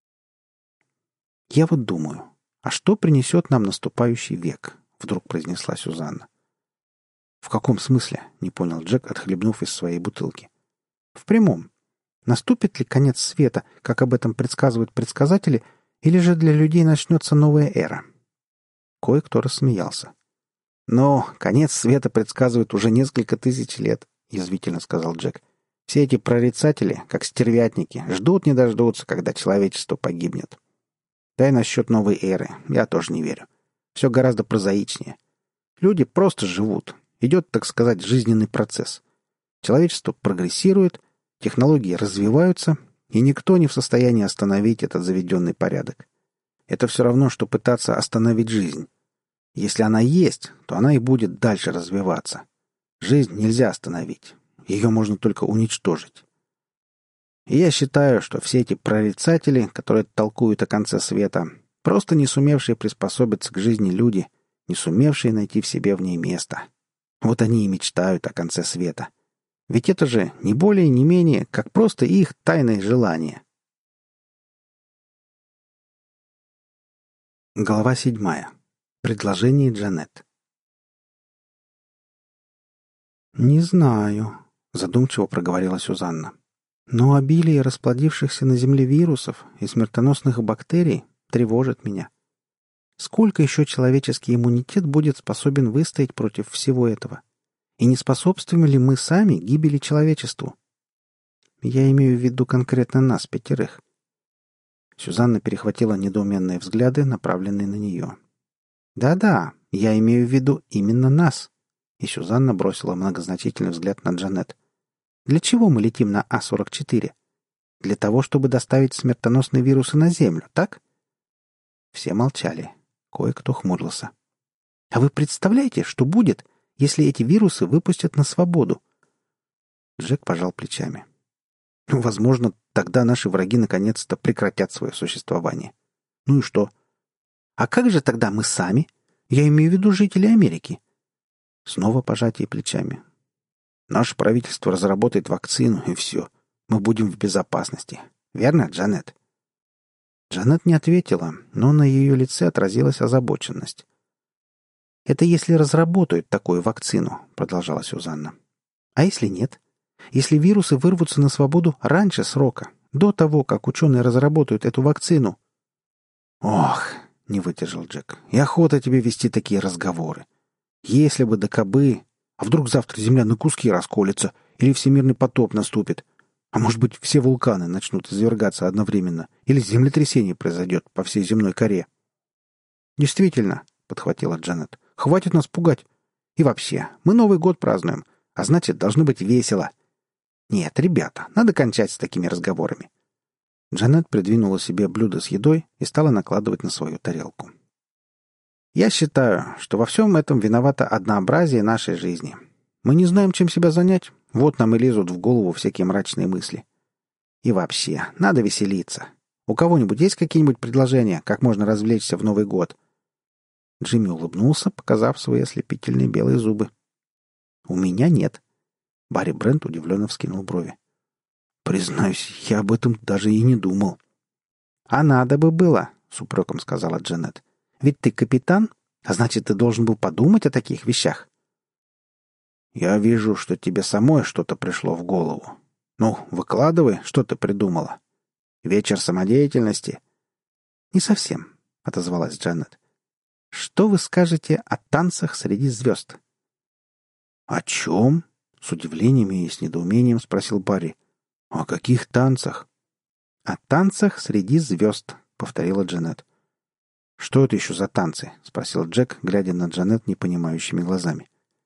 «Я вот думаю, а что принесет нам наступающий век?» — вдруг произнесла Сюзанна. «В каком смысле?» — не понял Джек, отхлебнув из своей бутылки. «В прямом. Наступит ли конец света, как об этом предсказывают предсказатели, или же для людей начнется новая эра?» Кое-кто рассмеялся. «Но конец света предсказывают уже несколько тысяч лет», — язвительно сказал Джек. «Все эти прорицатели, как стервятники, ждут не дождутся, когда человечество погибнет. Да и насчет новой эры я тоже не верю. Все гораздо прозаичнее. Люди просто живут. Идет, так сказать, жизненный процесс. Человечество прогрессирует, технологии развиваются, и никто не в состоянии остановить этот заведенный порядок. Это все равно, что пытаться остановить жизнь. Если она есть, то она и будет дальше развиваться. Жизнь нельзя остановить. Ее можно только уничтожить. И я считаю, что все эти прорицатели, которые толкуют о конце света, просто не сумевшие приспособиться к жизни люди, не сумевшие найти в себе в ней место. Вот они и мечтают о конце света. Ведь это же не более, не менее, как просто их тайное желание. Глава 7. Предложение Джанет. «Не знаю», — задумчиво проговорила Сюзанна. «Но обилие расплодившихся на Земле вирусов и смертоносных бактерий тревожит меня. Сколько еще человеческий иммунитет будет способен выстоять против всего этого? И не способствуем ли мы сами гибели человечеству? Я имею в виду конкретно нас, 5. Сюзанна перехватила недоуменные взгляды, направленные на нее. «Да-да, я имею в виду именно нас». И Сюзанна бросила многозначительный взгляд на Джанет. «Для чего мы летим на А-44? Для того, чтобы доставить смертоносные вирусы на Землю, так?» Все молчали. Кое-кто хмурился. «А вы представляете, что будет, если эти вирусы выпустят на свободу?» Джек пожал плечами. «Ну, возможно, тогда наши враги наконец-то прекратят свое существование. Ну и что? А как же тогда мы сами? Я имею в виду жители Америки». Снова пожатие плечами. «Наше правительство разработает вакцину, и все. Мы будем в безопасности. Верно, Джанет?» Джанет не ответила, но на ее лице отразилась озабоченность. «Это если разработают такую вакцину», — продолжала Сюзанна. «А если нет? Если вирусы вырвутся на свободу раньше срока, до того, как ученые разработают эту вакцину?» «Ох!» — не выдержал Джек. «И охота тебе вести такие разговоры. Если бы да кабы... А вдруг завтра Земля на куски расколется, или всемирный потоп наступит? А может быть, все вулканы начнут извергаться одновременно, или землетрясение произойдет по всей земной коре?» «Действительно», — подхватила Джанет, — «хватит нас пугать. И вообще, мы Новый год празднуем, а значит, должно быть весело. Нет, ребята, надо кончать с такими разговорами». Джанет придвинула себе блюдо с едой и стала накладывать на свою тарелку. «Я считаю, что во всем этом виновато однообразие нашей жизни. Мы не знаем, чем себя занять, вот нам и лезут в голову всякие мрачные мысли. И вообще, надо веселиться. У кого-нибудь есть какие-нибудь предложения, как можно развлечься в Новый год?» Джимми улыбнулся, показав свои ослепительные белые зубы. «У меня нет». Барри Брент удивленно вскинул брови. «Признаюсь, я об этом даже и не думал». «А надо бы было», — с упреком сказала Джанет. «Ведь ты капитан, а значит, ты должен был подумать о таких вещах». «Я вижу, что тебе самой что-то пришло в голову. Ну, выкладывай, что ты придумала. Вечер самодеятельности?» «Не совсем», — отозвалась Джанет. «Что вы скажете о танцах среди звезд?» «О чем?» — с удивлением и с недоумением спросил Барри. «О каких танцах?» «О танцах среди звезд», — повторила Джанет. «Что это еще за танцы?» — спросил Джек, глядя на Джанет непонимающими глазами.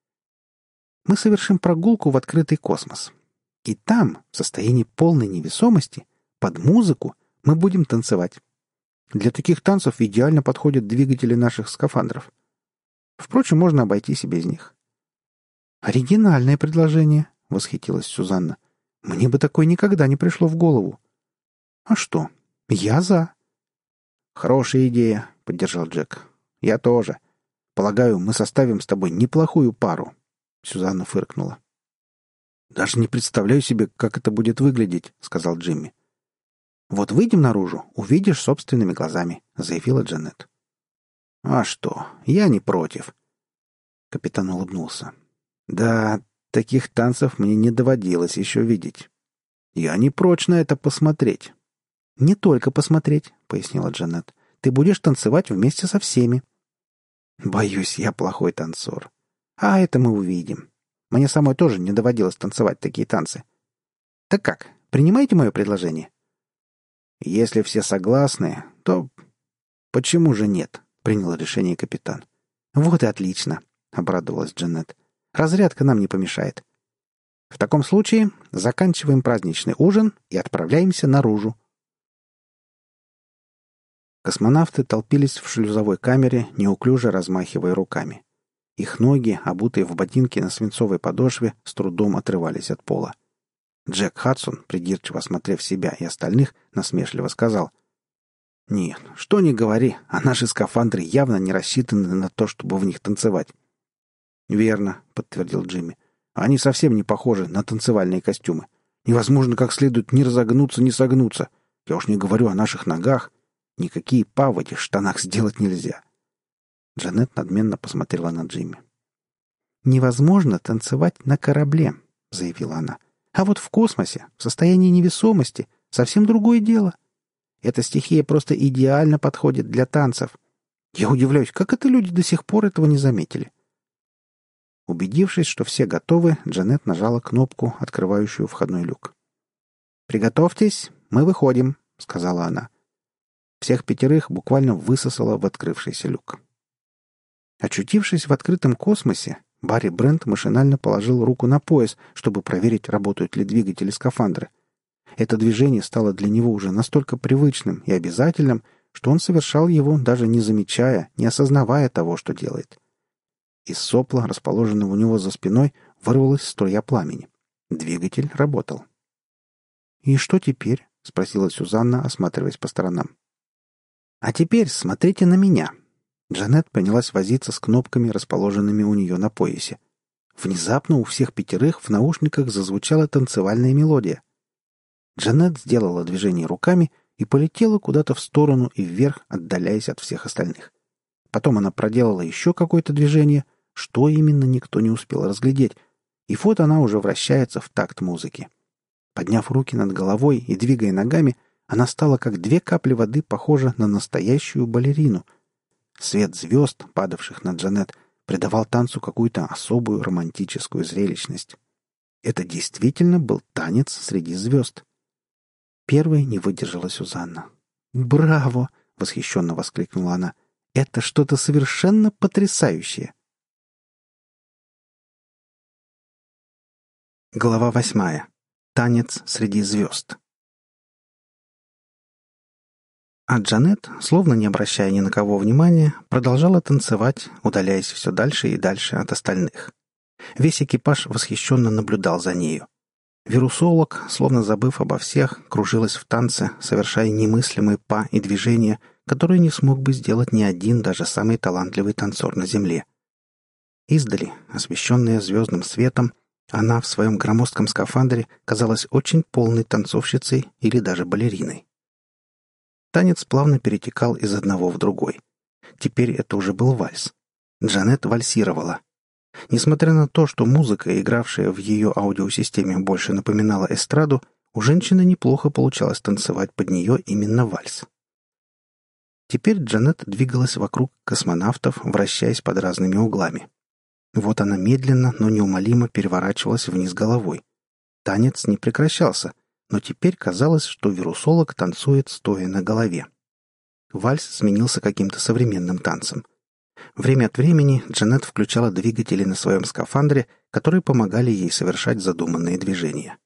«Мы совершим прогулку в открытый космос. И там, в состоянии полной невесомости, под музыку, мы будем танцевать. Для таких танцев идеально подходят двигатели наших скафандров. Впрочем, можно обойтись и без них». «Оригинальное предложение», — восхитилась Сюзанна. «Мне бы такое никогда не пришло в голову». «А что? Я за». «Хорошая идея», — поддержал Джек. «Я тоже. Полагаю, мы составим с тобой неплохую пару». Сюзанна фыркнула. «Даже не представляю себе, как это будет выглядеть», — сказал Джимми. «Вот выйдем наружу, увидишь собственными глазами», — заявила Джанет. «А что? Я не против». Капитан улыбнулся. «Да, таких танцев мне не доводилось еще видеть. Я не прочь на это посмотреть». «Не только посмотреть», — пояснила Джанет. «Ты будешь танцевать вместе со всеми». «Боюсь, я плохой танцор». «А это мы увидим. Мне самой тоже не доводилось танцевать такие танцы. Так как, принимаете мое предложение?» «Если все согласны, то почему же нет?» — принял решение капитан. «Вот и отлично», — обрадовалась Джанет. «Разрядка нам не помешает. В таком случае заканчиваем праздничный ужин и отправляемся наружу». Космонавты толпились в шлюзовой камере, неуклюже размахивая руками. Их ноги, обутые в ботинки на свинцовой подошве, с трудом отрывались от пола. Джек Хадсон, придирчиво осмотрев себя и остальных, насмешливо сказал: «Нет, что ни говори, а наши скафандры явно не рассчитаны на то, чтобы в них танцевать». «Верно», — подтвердил Джимми. «Они совсем не похожи на танцевальные костюмы. Невозможно как следует ни разогнуться, ни согнуться. Я уж не говорю о наших ногах. Никакие па в этих штанах сделать нельзя». Джанет надменно посмотрела на Джимми. «Невозможно танцевать на корабле», — заявила она. «А вот в космосе, в состоянии невесомости, совсем другое дело. Эта стихия просто идеально подходит для танцев. Я удивляюсь, как это люди до сих пор этого не заметили». Убедившись, что все готовы, Джанет нажала кнопку, открывающую входной люк. «Приготовьтесь, мы выходим», — сказала она. Всех пятерых буквально высосала в открывшийся люк. Очутившись в открытом космосе, Барри Брент машинально положил руку на пояс, чтобы проверить, работают ли двигатели скафандра. Это движение стало для него уже настолько привычным и обязательным, что он совершал его, даже не замечая, не осознавая того, что делает. Из сопла, расположенного у него за спиной, вырвалась струя пламени. Двигатель работал. «И что теперь?» — спросила Сюзанна, осматриваясь по сторонам. «А теперь смотрите на меня». Джанет принялась возиться с кнопками, расположенными у нее на поясе. Внезапно у всех пятерых в наушниках зазвучала танцевальная мелодия. Джанет сделала движение руками и полетела куда-то в сторону и вверх, отдаляясь от всех остальных. Потом она проделала еще какое-то движение, что именно никто не успел разглядеть, и вот она уже вращается в такт музыки. Подняв руки над головой и двигая ногами, она стала как две капли воды похожа на настоящую балерину. Свет звезд, падавших на Джанет, придавал танцу какую-то особую романтическую зрелищность. Это действительно был танец среди звезд. Первой не выдержала Сюзанна. «Браво!» — восхищенно воскликнула она. «Это что-то совершенно потрясающее!» Глава 8. Танец среди звезд. А Джанет, словно не обращая ни на кого внимания, продолжала танцевать, удаляясь все дальше и дальше от остальных. Весь экипаж восхищенно наблюдал за нею. Вирусолог, словно забыв обо всех, кружилась в танце, совершая немыслимые па и движения, которые не смог бы сделать ни один, даже самый талантливый танцор на земле. Издали, освещенная звездным светом, она в своем громоздком скафандре казалась очень полной танцовщицей или даже балериной. Танец плавно перетекал из одного в другой. Теперь это уже был вальс. Джанет вальсировала. Несмотря на то, что музыка, игравшая в ее аудиосистеме, больше напоминала эстраду, у женщины неплохо получалось танцевать под нее именно вальс. Теперь Джанет двигалась вокруг космонавтов, вращаясь под разными углами. Вот она медленно, но неумолимо переворачивалась вниз головой. Танец не прекращался, но теперь казалось, что вирусолог танцует, стоя на голове. Вальс сменился каким-то современным танцем. Время от времени Джанет включала двигатели на своем скафандре, которые помогали ей совершать задуманные движения.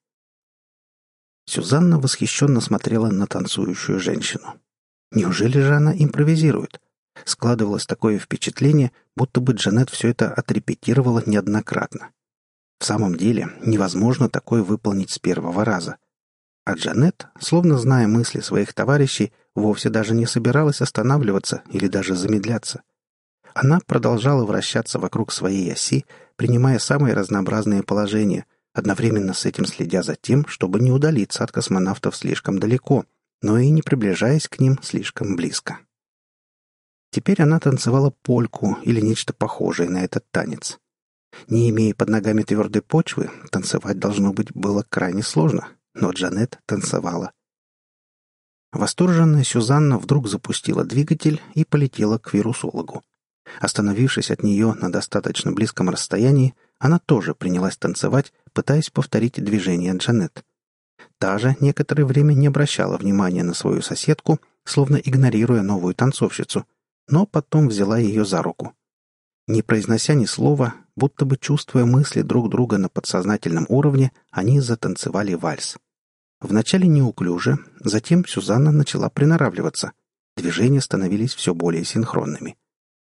Сюзанна восхищенно смотрела на танцующую женщину. Неужели же она импровизирует? Складывалось такое впечатление, будто бы Джанет все это отрепетировала неоднократно. В самом деле, невозможно такое выполнить с первого раза. А Джанет, словно зная мысли своих товарищей, вовсе даже не собиралась останавливаться или даже замедляться. Она продолжала вращаться вокруг своей оси, принимая самые разнообразные положения, одновременно с этим следя за тем, чтобы не удалиться от космонавтов слишком далеко, но и не приближаясь к ним слишком близко. Теперь она танцевала польку или нечто похожее на этот танец. Не имея под ногами твердой почвы, танцевать, должно быть, было крайне сложно, но Джанет танцевала. Восторженная Сюзанна вдруг запустила двигатель и полетела к вирусологу. Остановившись от нее на достаточно близком расстоянии, она тоже принялась танцевать, пытаясь повторить движение Джанет. Та же некоторое время не обращала внимания на свою соседку, словно игнорируя новую танцовщицу, но потом взяла ее за руку. Не произнося ни слова, будто бы чувствуя мысли друг друга на подсознательном уровне, они затанцевали вальс. Вначале неуклюже, затем Сюзанна начала приноравливаться. Движения становились все более синхронными.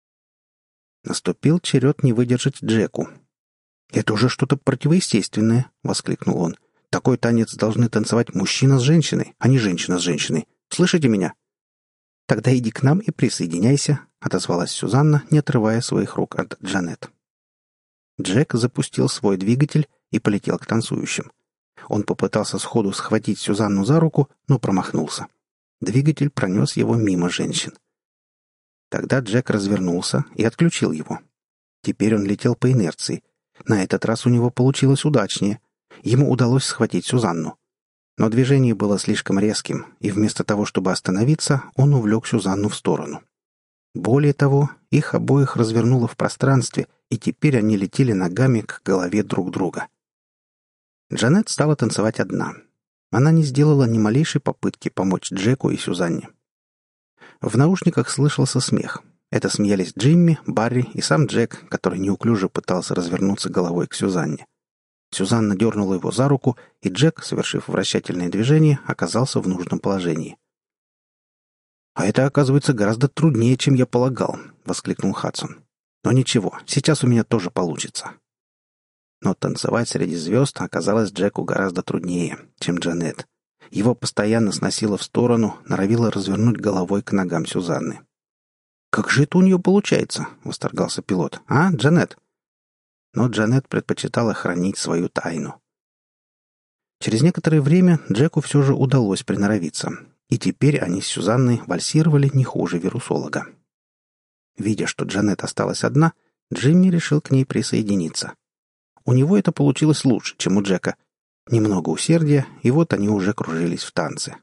Наступил черед не выдержать Джеку. «Это уже что-то противоестественное!» — воскликнул он. «Такой танец должны танцевать мужчина с женщиной, а не женщина с женщиной. Слышите меня?» «Тогда иди к нам и присоединяйся», — отозвалась Сюзанна, не отрывая своих рук от Джанет. Джек запустил свой двигатель и полетел к танцующим. Он попытался сходу схватить Сюзанну за руку, но промахнулся. Двигатель пронес его мимо женщин. Тогда Джек развернулся и отключил его. Теперь он летел по инерции. На этот раз у него получилось удачнее. Ему удалось схватить Сюзанну. Но движение было слишком резким, и вместо того, чтобы остановиться, он увлек Сюзанну в сторону. Более того, их обоих развернуло в пространстве, и теперь они летели ногами к голове друг друга. Джанет стала танцевать одна. Она не сделала ни малейшей попытки помочь Джеку и Сюзанне. В наушниках слышался смех. Это смеялись Джимми, Барри и сам Джек, который неуклюже пытался развернуться головой к Сюзанне. Сюзанна дернула его за руку, и Джек, совершив вращательное движение, оказался в нужном положении. «А это, оказывается, гораздо труднее, чем я полагал», — воскликнул Хадсон. «Но ничего, сейчас у меня тоже получится». Но танцевать среди звезд оказалось Джеку гораздо труднее, чем Джанет. Его постоянно сносило в сторону, норовило развернуть головой к ногам Сюзанны. «Как же это у нее получается?» — восторгался пилот. «А, Джанет?» Но Джанет предпочитала хранить свою тайну. Через некоторое время Джеку все же удалось приноровиться, и теперь они с Сюзанной вальсировали не хуже вирусолога. Видя, что Джанет осталась одна, Джимми решил к ней присоединиться. У него это получилось лучше, чем у Джека. Немного усердия, и вот они уже кружились в танце.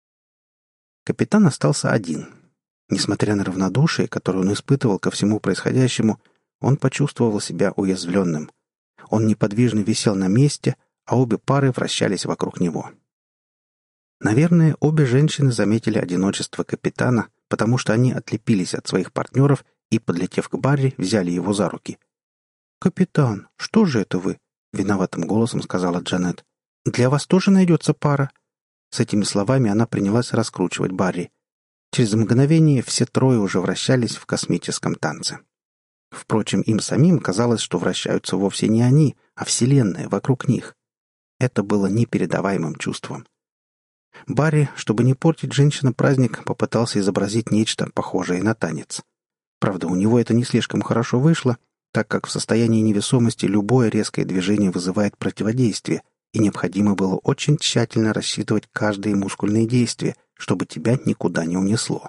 Капитан остался один. Несмотря на равнодушие, которое он испытывал ко всему происходящему, он почувствовал себя уязвленным. Он неподвижно висел на месте, а обе пары вращались вокруг него. Наверное, обе женщины заметили одиночество капитана, потому что они отлепились от своих партнеров и, подлетев к Барри, взяли его за руки. «Капитан, что же это вы?» — виноватым голосом сказала Джанет. «Для вас тоже найдется пара». С этими словами она принялась раскручивать Барри. Через мгновение все трое уже вращались в космическом танце. Впрочем, им самим казалось, что вращаются вовсе не они, а Вселенная вокруг них. Это было непередаваемым чувством. Барри, чтобы не портить женщинам праздник, попытался изобразить нечто похожее на танец. Правда, у него это не слишком хорошо вышло, так как в состоянии невесомости любое резкое движение вызывает противодействие, и необходимо было очень тщательно рассчитывать каждое мускульное действие, чтобы тебя никуда не унесло.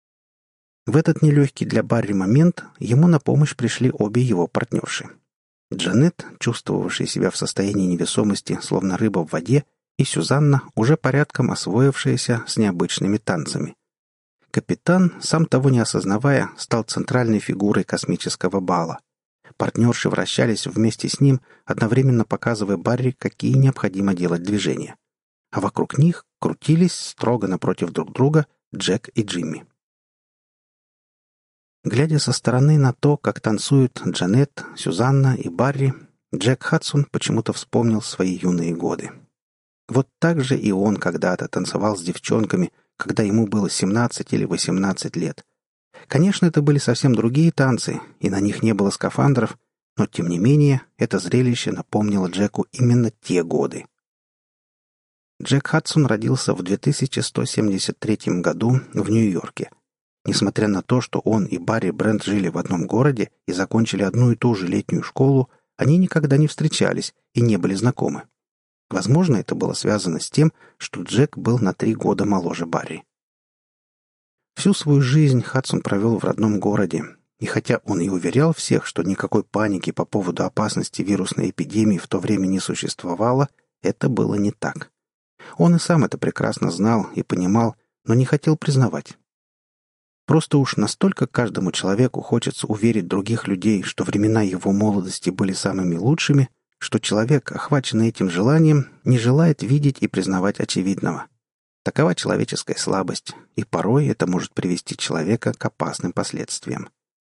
В этот нелегкий для Барри момент ему на помощь пришли обе его партнерши. Джанет, чувствовавшая себя в состоянии невесомости, словно рыба в воде, и Сюзанна, уже порядком освоившаяся с необычными танцами. Капитан, сам того не осознавая, стал центральной фигурой космического бала. Партнерши вращались вместе с ним, одновременно показывая Барри, какие необходимо делать движения. А вокруг них крутились, строго напротив друг друга, Джек и Джимми. Глядя со стороны на то, как танцуют Джанет, Сюзанна и Барри, Джек Хадсон почему-то вспомнил свои юные годы. Вот так же и он когда-то танцевал с девчонками, когда ему было 17 или 18 лет. Конечно, это были совсем другие танцы, и на них не было скафандров, но, тем не менее, это зрелище напомнило Джеку именно те годы. Джек Хадсон родился в 2173 году в Нью-Йорке. Несмотря на то, что он и Барри Брент жили в одном городе и закончили одну и ту же летнюю школу, они никогда не встречались и не были знакомы. Возможно, это было связано с тем, что Джек был на 3 года моложе Барри. Всю свою жизнь Хадсон провел в родном городе, и хотя он и уверял всех, что никакой паники по поводу опасности вирусной эпидемии в то время не существовало, это было не так. Он и сам это прекрасно знал и понимал, но не хотел признавать. Просто уж настолько каждому человеку хочется уверить других людей, что времена его молодости были самыми лучшими, что человек, охваченный этим желанием, не желает видеть и признавать очевидного. Такова человеческая слабость, и порой это может привести человека к опасным последствиям.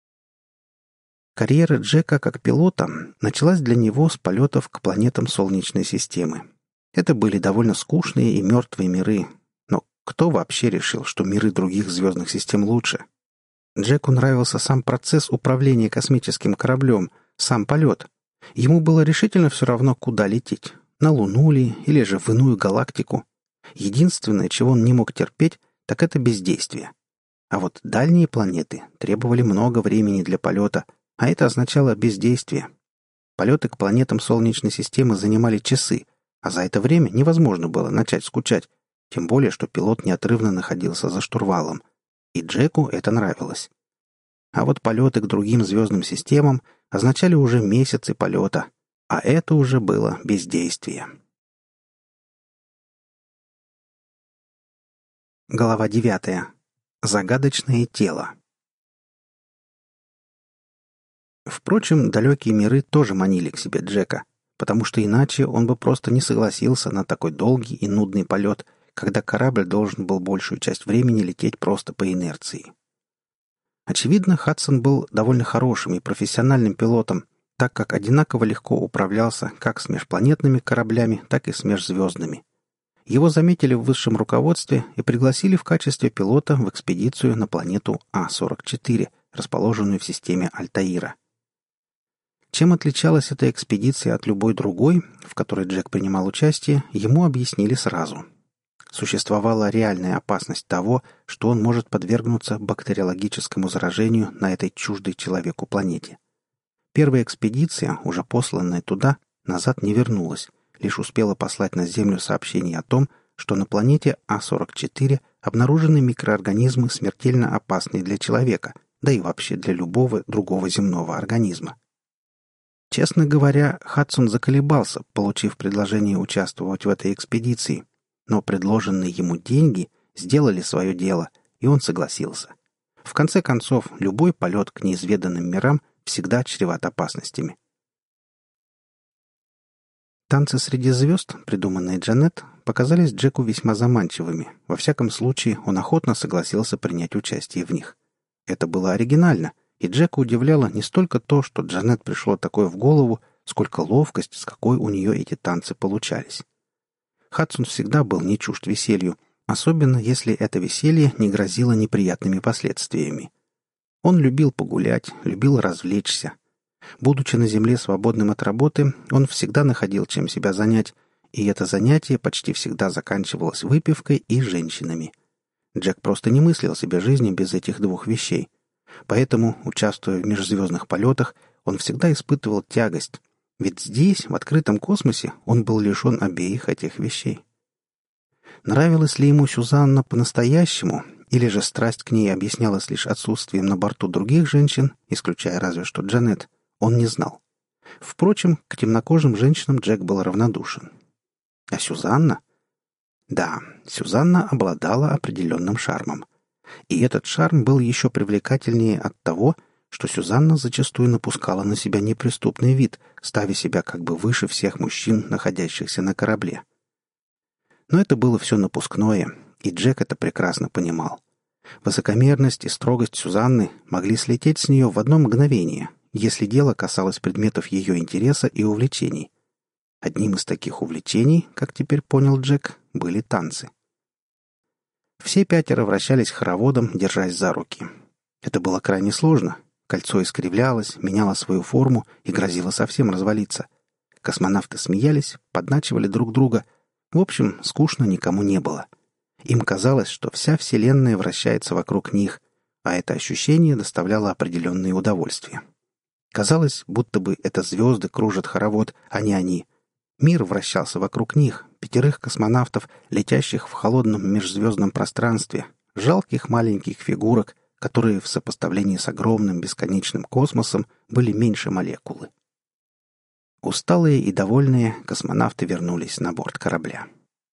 Карьера Джека как пилота началась для него с полетов к планетам Солнечной системы. Это были довольно скучные и мертвые миры, но кто вообще решил, что миры других звездных систем лучше? Джеку нравился сам процесс управления космическим кораблем, сам полет. Ему было решительно все равно, куда лететь, на Луну ли или же в иную галактику. Единственное, чего он не мог терпеть, так это бездействие. А вот дальние планеты требовали много времени для полета, а это означало бездействие. Полеты к планетам Солнечной системы занимали часы, а за это время невозможно было начать скучать, тем более, что пилот неотрывно находился за штурвалом. И Джеку это нравилось. А вот полеты к другим звездным системам означали уже месяцы полета, а это уже было бездействие. Глава 9. Загадочное тело. Впрочем, далекие миры тоже манили к себе Джека, потому что иначе он бы просто не согласился на такой долгий и нудный полет, когда корабль должен был большую часть времени лететь просто по инерции. Очевидно, Хадсон был довольно хорошим и профессиональным пилотом, так как одинаково легко управлялся как с межпланетными кораблями, так и с межзвездными. Его заметили в высшем руководстве и пригласили в качестве пилота в экспедицию на планету А-44, расположенную в системе Альтаира. Чем отличалась эта экспедиция от любой другой, в которой Джек принимал участие, ему объяснили сразу. Существовала реальная опасность того, что он может подвергнуться бактериологическому заражению на этой чуждой человеку планете. Первая экспедиция, уже посланная туда, назад не вернулась, лишь успела послать на Землю сообщение о том, что на планете А-44 обнаружены микроорганизмы, смертельно опасные для человека, да и вообще для любого другого земного организма. Честно говоря, Хадсон заколебался, получив предложение участвовать в этой экспедиции, но предложенные ему деньги сделали свое дело, и он согласился. В конце концов, любой полет к неизведанным мирам всегда чреват опасностями. Танцы среди звезд, придуманные Джанет, показались Джеку весьма заманчивыми. Во всяком случае, он охотно согласился принять участие в них. Это было оригинально, и Джека удивляло не столько то, что Джанет пришло такое в голову, сколько ловкость, с какой у нее эти танцы получались. Хадсон всегда был не чужд веселью, особенно если это веселье не грозило неприятными последствиями. Он любил погулять, любил развлечься. Будучи на земле свободным от работы, он всегда находил чем себя занять, и это занятие почти всегда заканчивалось выпивкой и женщинами. Джек просто не мыслил себе жизни без этих двух вещей. Поэтому, участвуя в межзвездных полетах, он всегда испытывал тягость, ведь здесь, в открытом космосе, он был лишен обеих этих вещей. Нравилась ли ему Сюзанна по-настоящему, или же страсть к ней объяснялась лишь отсутствием на борту других женщин, исключая разве что Джанет, он не знал. Впрочем, к темнокожим женщинам Джек был равнодушен. А Сюзанна? Да, Сюзанна обладала определенным шармом. И этот шарм был еще привлекательнее от того, что Сюзанна зачастую напускала на себя неприступный вид, ставя себя как бы выше всех мужчин, находящихся на корабле. Но это было все напускное, и Джек это прекрасно понимал. Высокомерность и строгость Сюзанны могли слететь с нее в одно мгновение, если дело касалось предметов ее интереса и увлечений. Одним из таких увлечений, как теперь понял Джек, были танцы. Все пятеро вращались хороводом, держась за руки. Это было крайне сложно. Кольцо искривлялось, меняло свою форму и грозило совсем развалиться. Космонавты смеялись, подначивали друг друга. В общем, скучно никому не было. Им казалось, что вся Вселенная вращается вокруг них, а это ощущение доставляло определенные удовольствия. Казалось, будто бы это звезды кружат хоровод, а не они. Мир вращался вокруг них, пятерых космонавтов, летящих в холодном межзвездном пространстве, жалких маленьких фигурок, которые в сопоставлении с огромным бесконечным космосом были меньше молекулы. Усталые и довольные космонавты вернулись на борт корабля.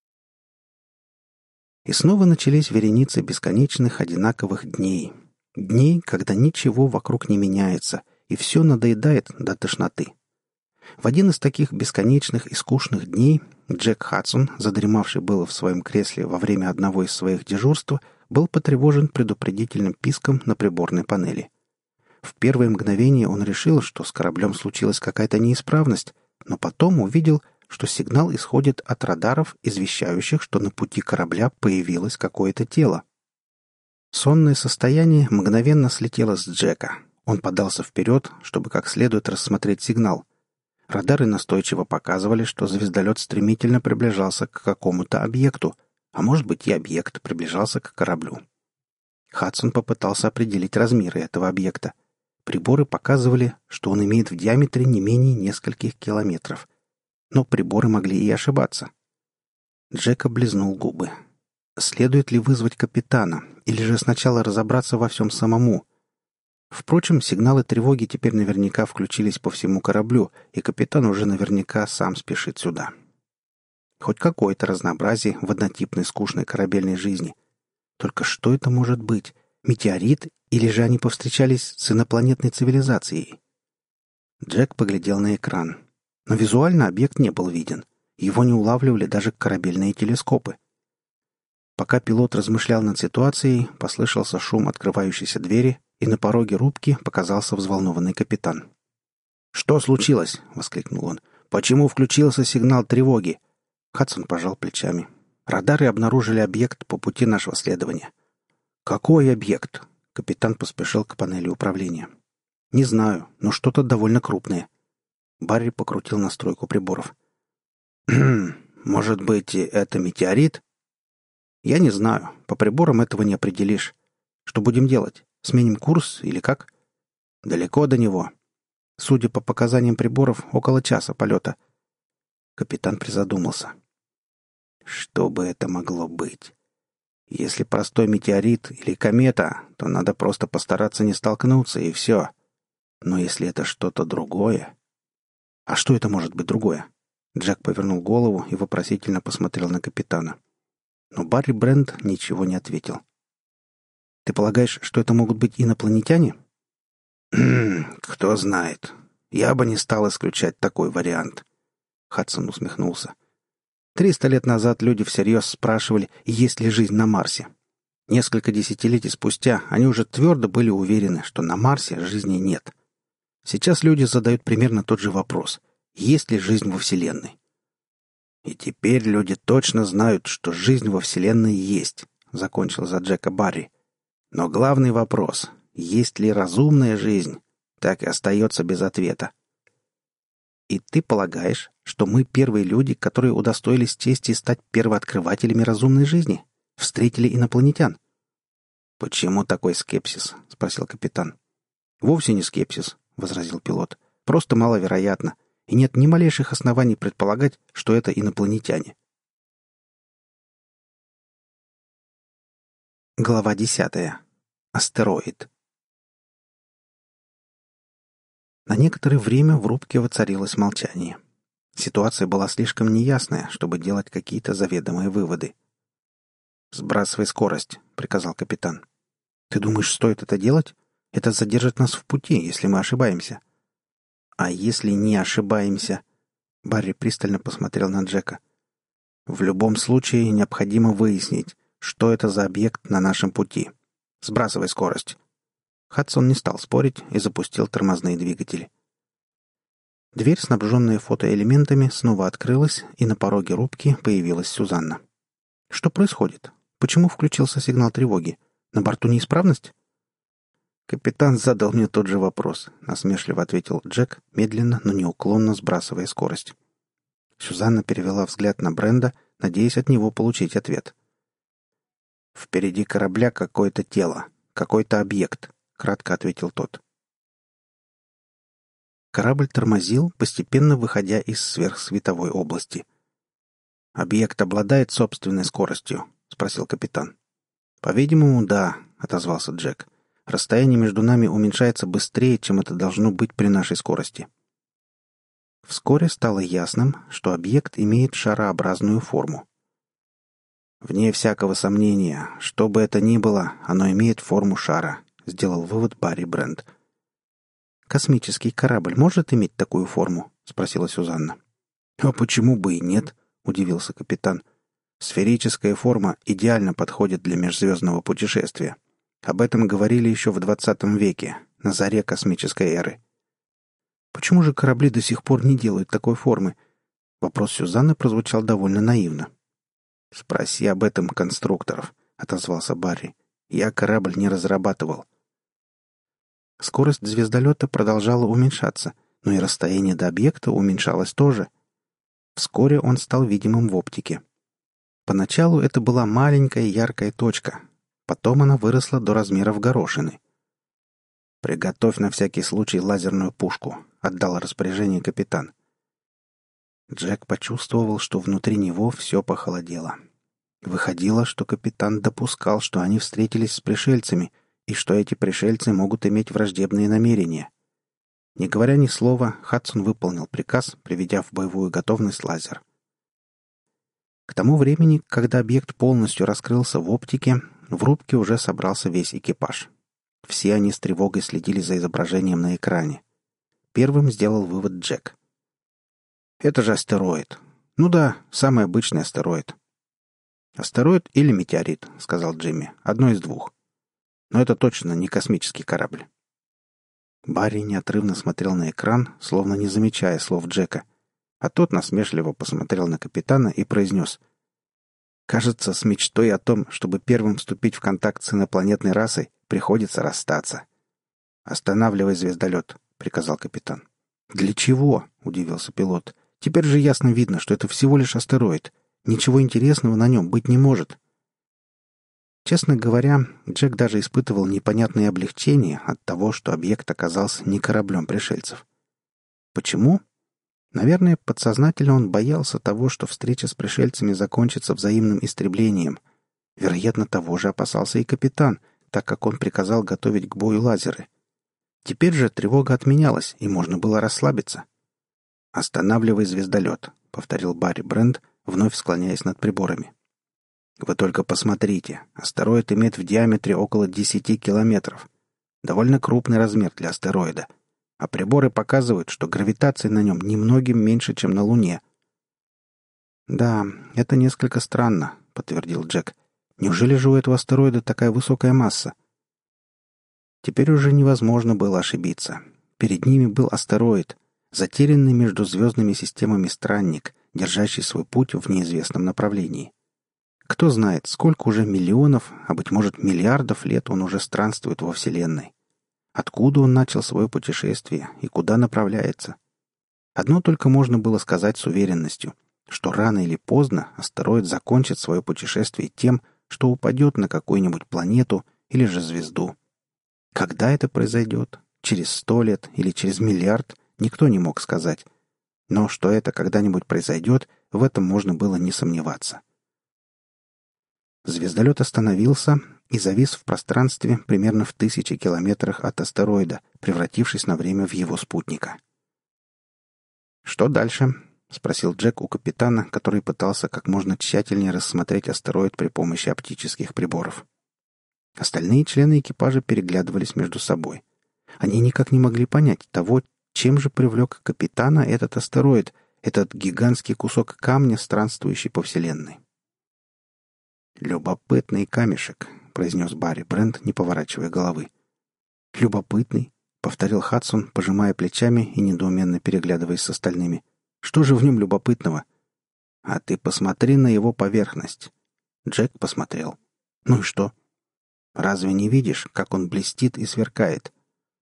И снова начались вереницы бесконечных одинаковых дней. Дней, когда ничего вокруг не меняется, и все надоедает до тошноты. В один из таких бесконечных и скучных дней Джек Хадсон, задремавший было в своем кресле во время одного из своих дежурств, был потревожен предупредительным писком на приборной панели. В первое мгновение он решил, что с кораблем случилась какая-то неисправность, но потом увидел, что сигнал исходит от радаров, извещающих, что на пути корабля появилось какое-то тело. Сонное состояние мгновенно слетело с Джека. Он подался вперед, чтобы как следует рассмотреть сигнал. Радары настойчиво показывали, что звездолет стремительно приближался к какому-то объекту, а может быть и объект приближался к кораблю. Хадсон попытался определить размеры этого объекта. Приборы показывали, что он имеет в диаметре не менее нескольких километров. Но приборы могли и ошибаться. Джек облизнул губы. Следует ли вызвать капитана, или же сначала разобраться во всем самому? Впрочем, сигналы тревоги теперь наверняка включились по всему кораблю, и капитан уже наверняка сам спешит сюда. Хоть какое-то разнообразие в однотипной скучной корабельной жизни. Только что это может быть? Метеорит? Или же они повстречались с инопланетной цивилизацией? Джек поглядел на экран. Но визуально объект не был виден. Его не улавливали даже корабельные телескопы. Пока пилот размышлял над ситуацией, послышался шум открывающейся двери, и на пороге рубки показался взволнованный капитан. «Что случилось?» — воскликнул он. «Почему включился сигнал тревоги?» Хадсон пожал плечами. Радары обнаружили объект по пути нашего следования». «Какой объект?» Капитан поспешил к панели управления. «Не знаю, но что-то довольно крупное». Барри покрутил настройку приборов. «Может быть, это метеорит?» «Я не знаю. По приборам этого не определишь. Что будем делать? Сменим курс или как?» «Далеко до него. Судя по показаниям приборов, около часа полета». Капитан призадумался. Что бы это могло быть? Если простой метеорит или комета, то надо просто постараться не столкнуться, и все. Но если это что-то другое... А что это может быть другое? Джек повернул голову и вопросительно посмотрел на капитана. Но Барри Брент ничего не ответил. «Ты полагаешь, что это могут быть инопланетяне?» «Кто знает. Я бы не стал исключать такой вариант». Хадсон усмехнулся. 300 лет назад люди всерьез спрашивали, есть ли жизнь на Марсе. Несколько десятилетий спустя они уже твердо были уверены, что на Марсе жизни нет. Сейчас люди задают примерно тот же вопрос. Есть ли жизнь во Вселенной? И теперь люди точно знают, что жизнь во Вселенной есть, закончил за Джека Барри. Но главный вопрос, есть ли разумная жизнь, так и остается без ответа. И ты полагаешь, что мы первые люди, которые удостоились чести стать первооткрывателями разумной жизни? Встретили инопланетян? «Почему такой скепсис?» — спросил капитан. «Вовсе не скепсис», — возразил пилот. «Просто маловероятно, и нет ни малейших оснований предполагать, что это инопланетяне». Глава 10. Астероид. На некоторое время в рубке воцарилось молчание. Ситуация была слишком неясная, чтобы делать какие-то заведомые выводы. «Сбрасывай скорость», — приказал капитан. «Ты думаешь, стоит это делать? Это задержит нас в пути, если мы ошибаемся». «А если не ошибаемся?» Барри пристально посмотрел на Джека. «В любом случае необходимо выяснить, что это за объект на нашем пути. Сбрасывай скорость». Хадсон не стал спорить и запустил тормозные двигатели. Дверь, снабженная фотоэлементами, снова открылась, и на пороге рубки появилась Сюзанна. «Что происходит? Почему включился сигнал тревоги? На борту неисправность?» «Капитан задал мне тот же вопрос», — насмешливо ответил Джек, медленно, но неуклонно сбрасывая скорость. Сюзанна перевела взгляд на Бренда, надеясь от него получить ответ. «Впереди корабля какое-то тело, какой-то объект», — кратко ответил тот. Корабль тормозил, постепенно выходя из сверхсветовой области. «Объект обладает собственной скоростью?» — спросил капитан. «По-видимому, да», — отозвался Джек. «Расстояние между нами уменьшается быстрее, чем это должно быть при нашей скорости». Вскоре стало ясным, что объект имеет шарообразную форму. «Вне всякого сомнения, что бы это ни было, оно имеет форму шара», — сделал вывод Барри Брент. «Космический корабль может иметь такую форму?» — спросила Сюзанна. «А почему бы и нет?» — удивился капитан. «Сферическая форма идеально подходит для межзвездного путешествия. Об этом говорили еще в 20 веке, на заре космической эры». «Почему же корабли до сих пор не делают такой формы?» Вопрос Сюзанны прозвучал довольно наивно. «Спроси об этом конструкторов», — отозвался Барри. «Я корабль не разрабатывал». Скорость звездолета продолжала уменьшаться, но и расстояние до объекта уменьшалось тоже. Вскоре он стал видимым в оптике. Поначалу это была маленькая яркая точка. Потом она выросла до размеров горошины. «Приготовь на всякий случай лазерную пушку», — отдал распоряжение капитан. Джек почувствовал, что внутри него все похолодело. Выходило, что капитан допускал, что они встретились с пришельцами, и что эти пришельцы могут иметь враждебные намерения. Не говоря ни слова, Хадсон выполнил приказ, приведя в боевую готовность лазер. К тому времени, когда объект полностью раскрылся в оптике, в рубке уже собрался весь экипаж. Все они с тревогой следили за изображением на экране. Первым сделал вывод Джек. «Это же астероид. Ну да, самый обычный астероид». «Астероид или метеорит», — сказал Джимми. «Одно из двух. Но это точно не космический корабль». Барри неотрывно смотрел на экран, словно не замечая слов Джека, а тот насмешливо посмотрел на капитана и произнес: Кажется, с мечтой о том, чтобы первым вступить в контакт с инопланетной расой, приходится расстаться. «Останавливай звездолет», — приказал капитан. «Для чего?» — удивился пилот. «Теперь же ясно видно, что это всего лишь астероид. Ничего интересного на нем быть не может». Честно говоря, Джек даже испытывал непонятное облегчение от того, что объект оказался не кораблем пришельцев. Почему? Наверное, подсознательно он боялся того, что встреча с пришельцами закончится взаимным истреблением. Вероятно, того же опасался и капитан, так как он приказал готовить к бою лазеры. Теперь же тревога отменялась, и можно было расслабиться. «Останавливай звездолет», — повторил Барри Брент, вновь склоняясь над приборами. «Вы только посмотрите, астероид имеет в диаметре около 10 километров. Довольно крупный размер для астероида. А приборы показывают, что гравитация на нем немногим меньше, чем на Луне». «Да, это несколько странно», — подтвердил Джек. «Неужели же у этого астероида такая высокая масса?» Теперь уже невозможно было ошибиться. Перед ними был астероид, затерянный между звездными системами странник, держащий свой путь в неизвестном направлении. Кто знает, сколько уже миллионов, а быть может миллиардов лет он уже странствует во Вселенной. Откуда он начал свое путешествие и куда направляется? Одно только можно было сказать с уверенностью, что рано или поздно астероид закончит свое путешествие тем, что упадет на какую-нибудь планету или же звезду. Когда это произойдет? Через 100 лет или через миллиард? Никто не мог сказать. Но что это когда-нибудь произойдет, в этом можно было не сомневаться. Звездолет остановился и завис в пространстве примерно в 1000 километрах от астероида, превратившись на время в его спутника. «Что дальше?» — спросил Джек у капитана, который пытался как можно тщательнее рассмотреть астероид при помощи оптических приборов. Остальные члены экипажа переглядывались между собой. Они никак не могли понять того, чем же привлек капитана этот астероид, этот гигантский кусок камня, странствующий по Вселенной. «Любопытный камешек», — произнес Барри Брент, не поворачивая головы. «Любопытный», — повторил Хадсон, пожимая плечами и недоуменно переглядываясь с остальными. «Что же в нем любопытного?» «А ты посмотри на его поверхность». Джек посмотрел. «Ну и что?» «Разве не видишь, как он блестит и сверкает?»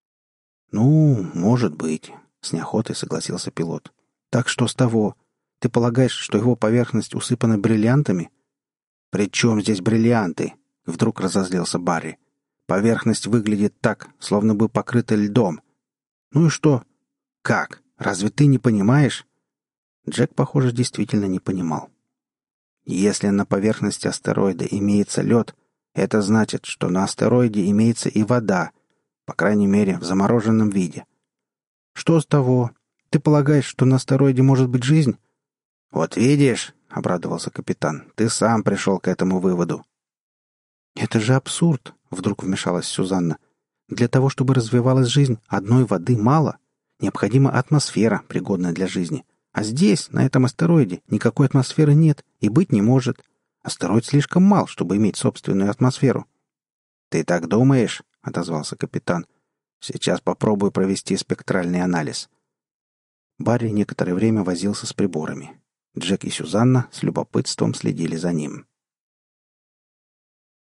«Ну, может быть», — с неохотой согласился пилот. «Так что с того? Ты полагаешь, что его поверхность усыпана бриллиантами?» «При чем здесь бриллианты?» — вдруг разозлился Барри. «Поверхность выглядит так, словно бы покрыта льдом». «Ну и что?» «Как? Разве ты не понимаешь?» Джек, похоже, действительно не понимал. «Если на поверхности астероида имеется лед, это значит, что на астероиде имеется и вода, по крайней мере, в замороженном виде». «Что с того? Ты полагаешь, что на астероиде может быть жизнь?» «Вот видишь», — обрадовался капитан, — «ты сам пришел к этому выводу». «Это же абсурд», — вдруг вмешалась Сюзанна. «Для того, чтобы развивалась жизнь, одной воды мало. Необходима атмосфера, пригодная для жизни. А здесь, на этом астероиде, никакой атмосферы нет и быть не может. Астероид слишком мал, чтобы иметь собственную атмосферу». «Ты так думаешь?» — отозвался капитан. «Сейчас попробую провести спектральный анализ». Барри некоторое время возился с приборами. Джек и Сюзанна с любопытством следили за ним.